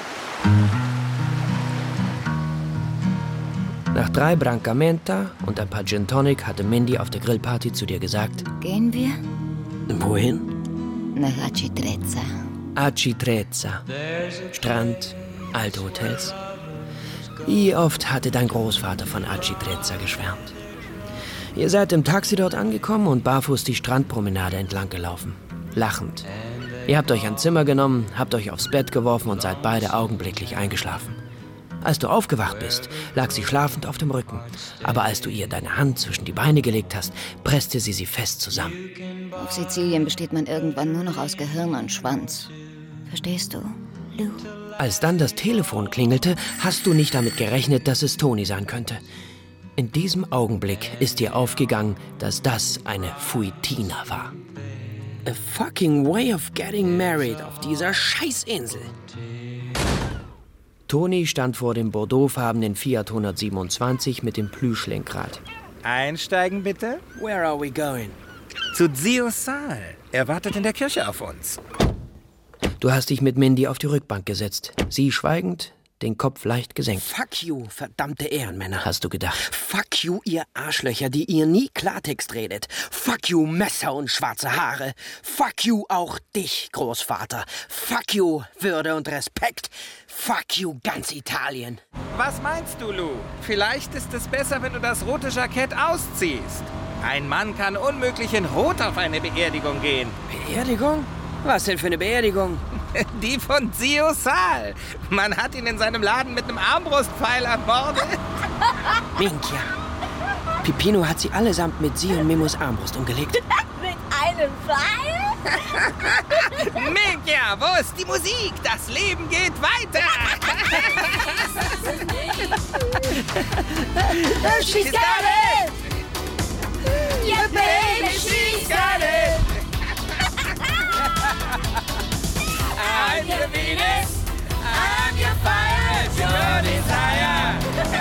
Nach drei Brancamenta und ein paar Gin Tonic hatte Mindy auf der Grillparty zu dir gesagt: Gehen wir? Wohin? Nach Aci Trezza. Aci Trezza. Strand, alte Hotels. Wie oft hatte dein Großvater von Aci Trezza geschwärmt? Ihr seid im Taxi dort angekommen und barfuß die Strandpromenade entlang gelaufen. Lachend. Ihr habt euch ein Zimmer genommen, habt euch aufs Bett geworfen und seid beide augenblicklich eingeschlafen. Als du aufgewacht bist, lag sie schlafend auf dem Rücken. Aber als du ihr deine Hand zwischen die Beine gelegt hast, presste sie sie fest zusammen. Auf Sizilien besteht man irgendwann nur noch aus Gehirn und Schwanz. Verstehst du, Lou? Als dann das Telefon klingelte, hast du nicht damit gerechnet, dass es Toni sein könnte. In diesem Augenblick ist dir aufgegangen, dass das eine Fuitina war. A fucking way of getting married auf dieser Scheißinsel. Toni stand vor dem bordeauxfarbenen Fiat hundertsiebenundzwanzig mit dem Plüschlenkrad. Einsteigen bitte. Where are we going? Zu Zio Sal. Er wartet in der Kirche auf uns. Du hast dich mit Mindy auf die Rückbank gesetzt. Sie schweigend, den Kopf leicht gesenkt. Fuck you, verdammte Ehrenmänner. Hast du gedacht. Fuck you, ihr Arschlöcher, die ihr nie Klartext redet. Fuck you, Messer und schwarze Haare. Fuck you, auch dich, Großvater. Fuck you, Würde und Respekt. Fuck you, ganz Italien. Was meinst du, Lou? Vielleicht ist es besser, wenn du das rote Jackett ausziehst. Ein Mann kann unmöglich in Rot auf eine Beerdigung gehen. Beerdigung? Was denn für eine Beerdigung? Die von Zio Sal. Man hat ihn in seinem Laden mit einem Armbrustpfeil ermordet. Minkia. Peppino hat sie allesamt mit sie und Mimos Armbrust umgelegt. Mit einem Pfeil? Minkia, wo ist die Musik? Das Leben geht weiter. She's got it! Yeah, baby, she's got it! I'm your Venus, I'm your fire, it's your desire.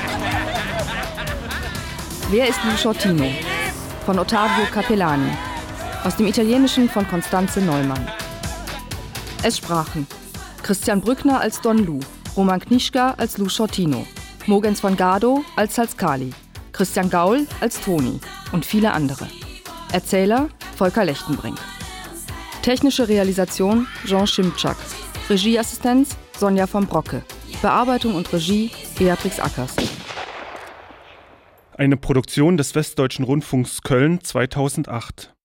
Wer ist Lou Shortino? Von Ottavio Capellani. Aus dem Italienischen von Constanze Neumann. Es sprachen Christian Brückner als Don Lu, Roman Knischka als Lou Shortino, Mogens van Gado als Salskali, Christian Gaul als Toni und viele andere. Erzähler Volker Lechtenbrink. Technische Realisation Jean Schimczak. Regieassistenz Sonja von Brocke. Bearbeitung und Regie Beatrix Ackers. Eine Produktion des Westdeutschen Rundfunks Köln zweitausendacht.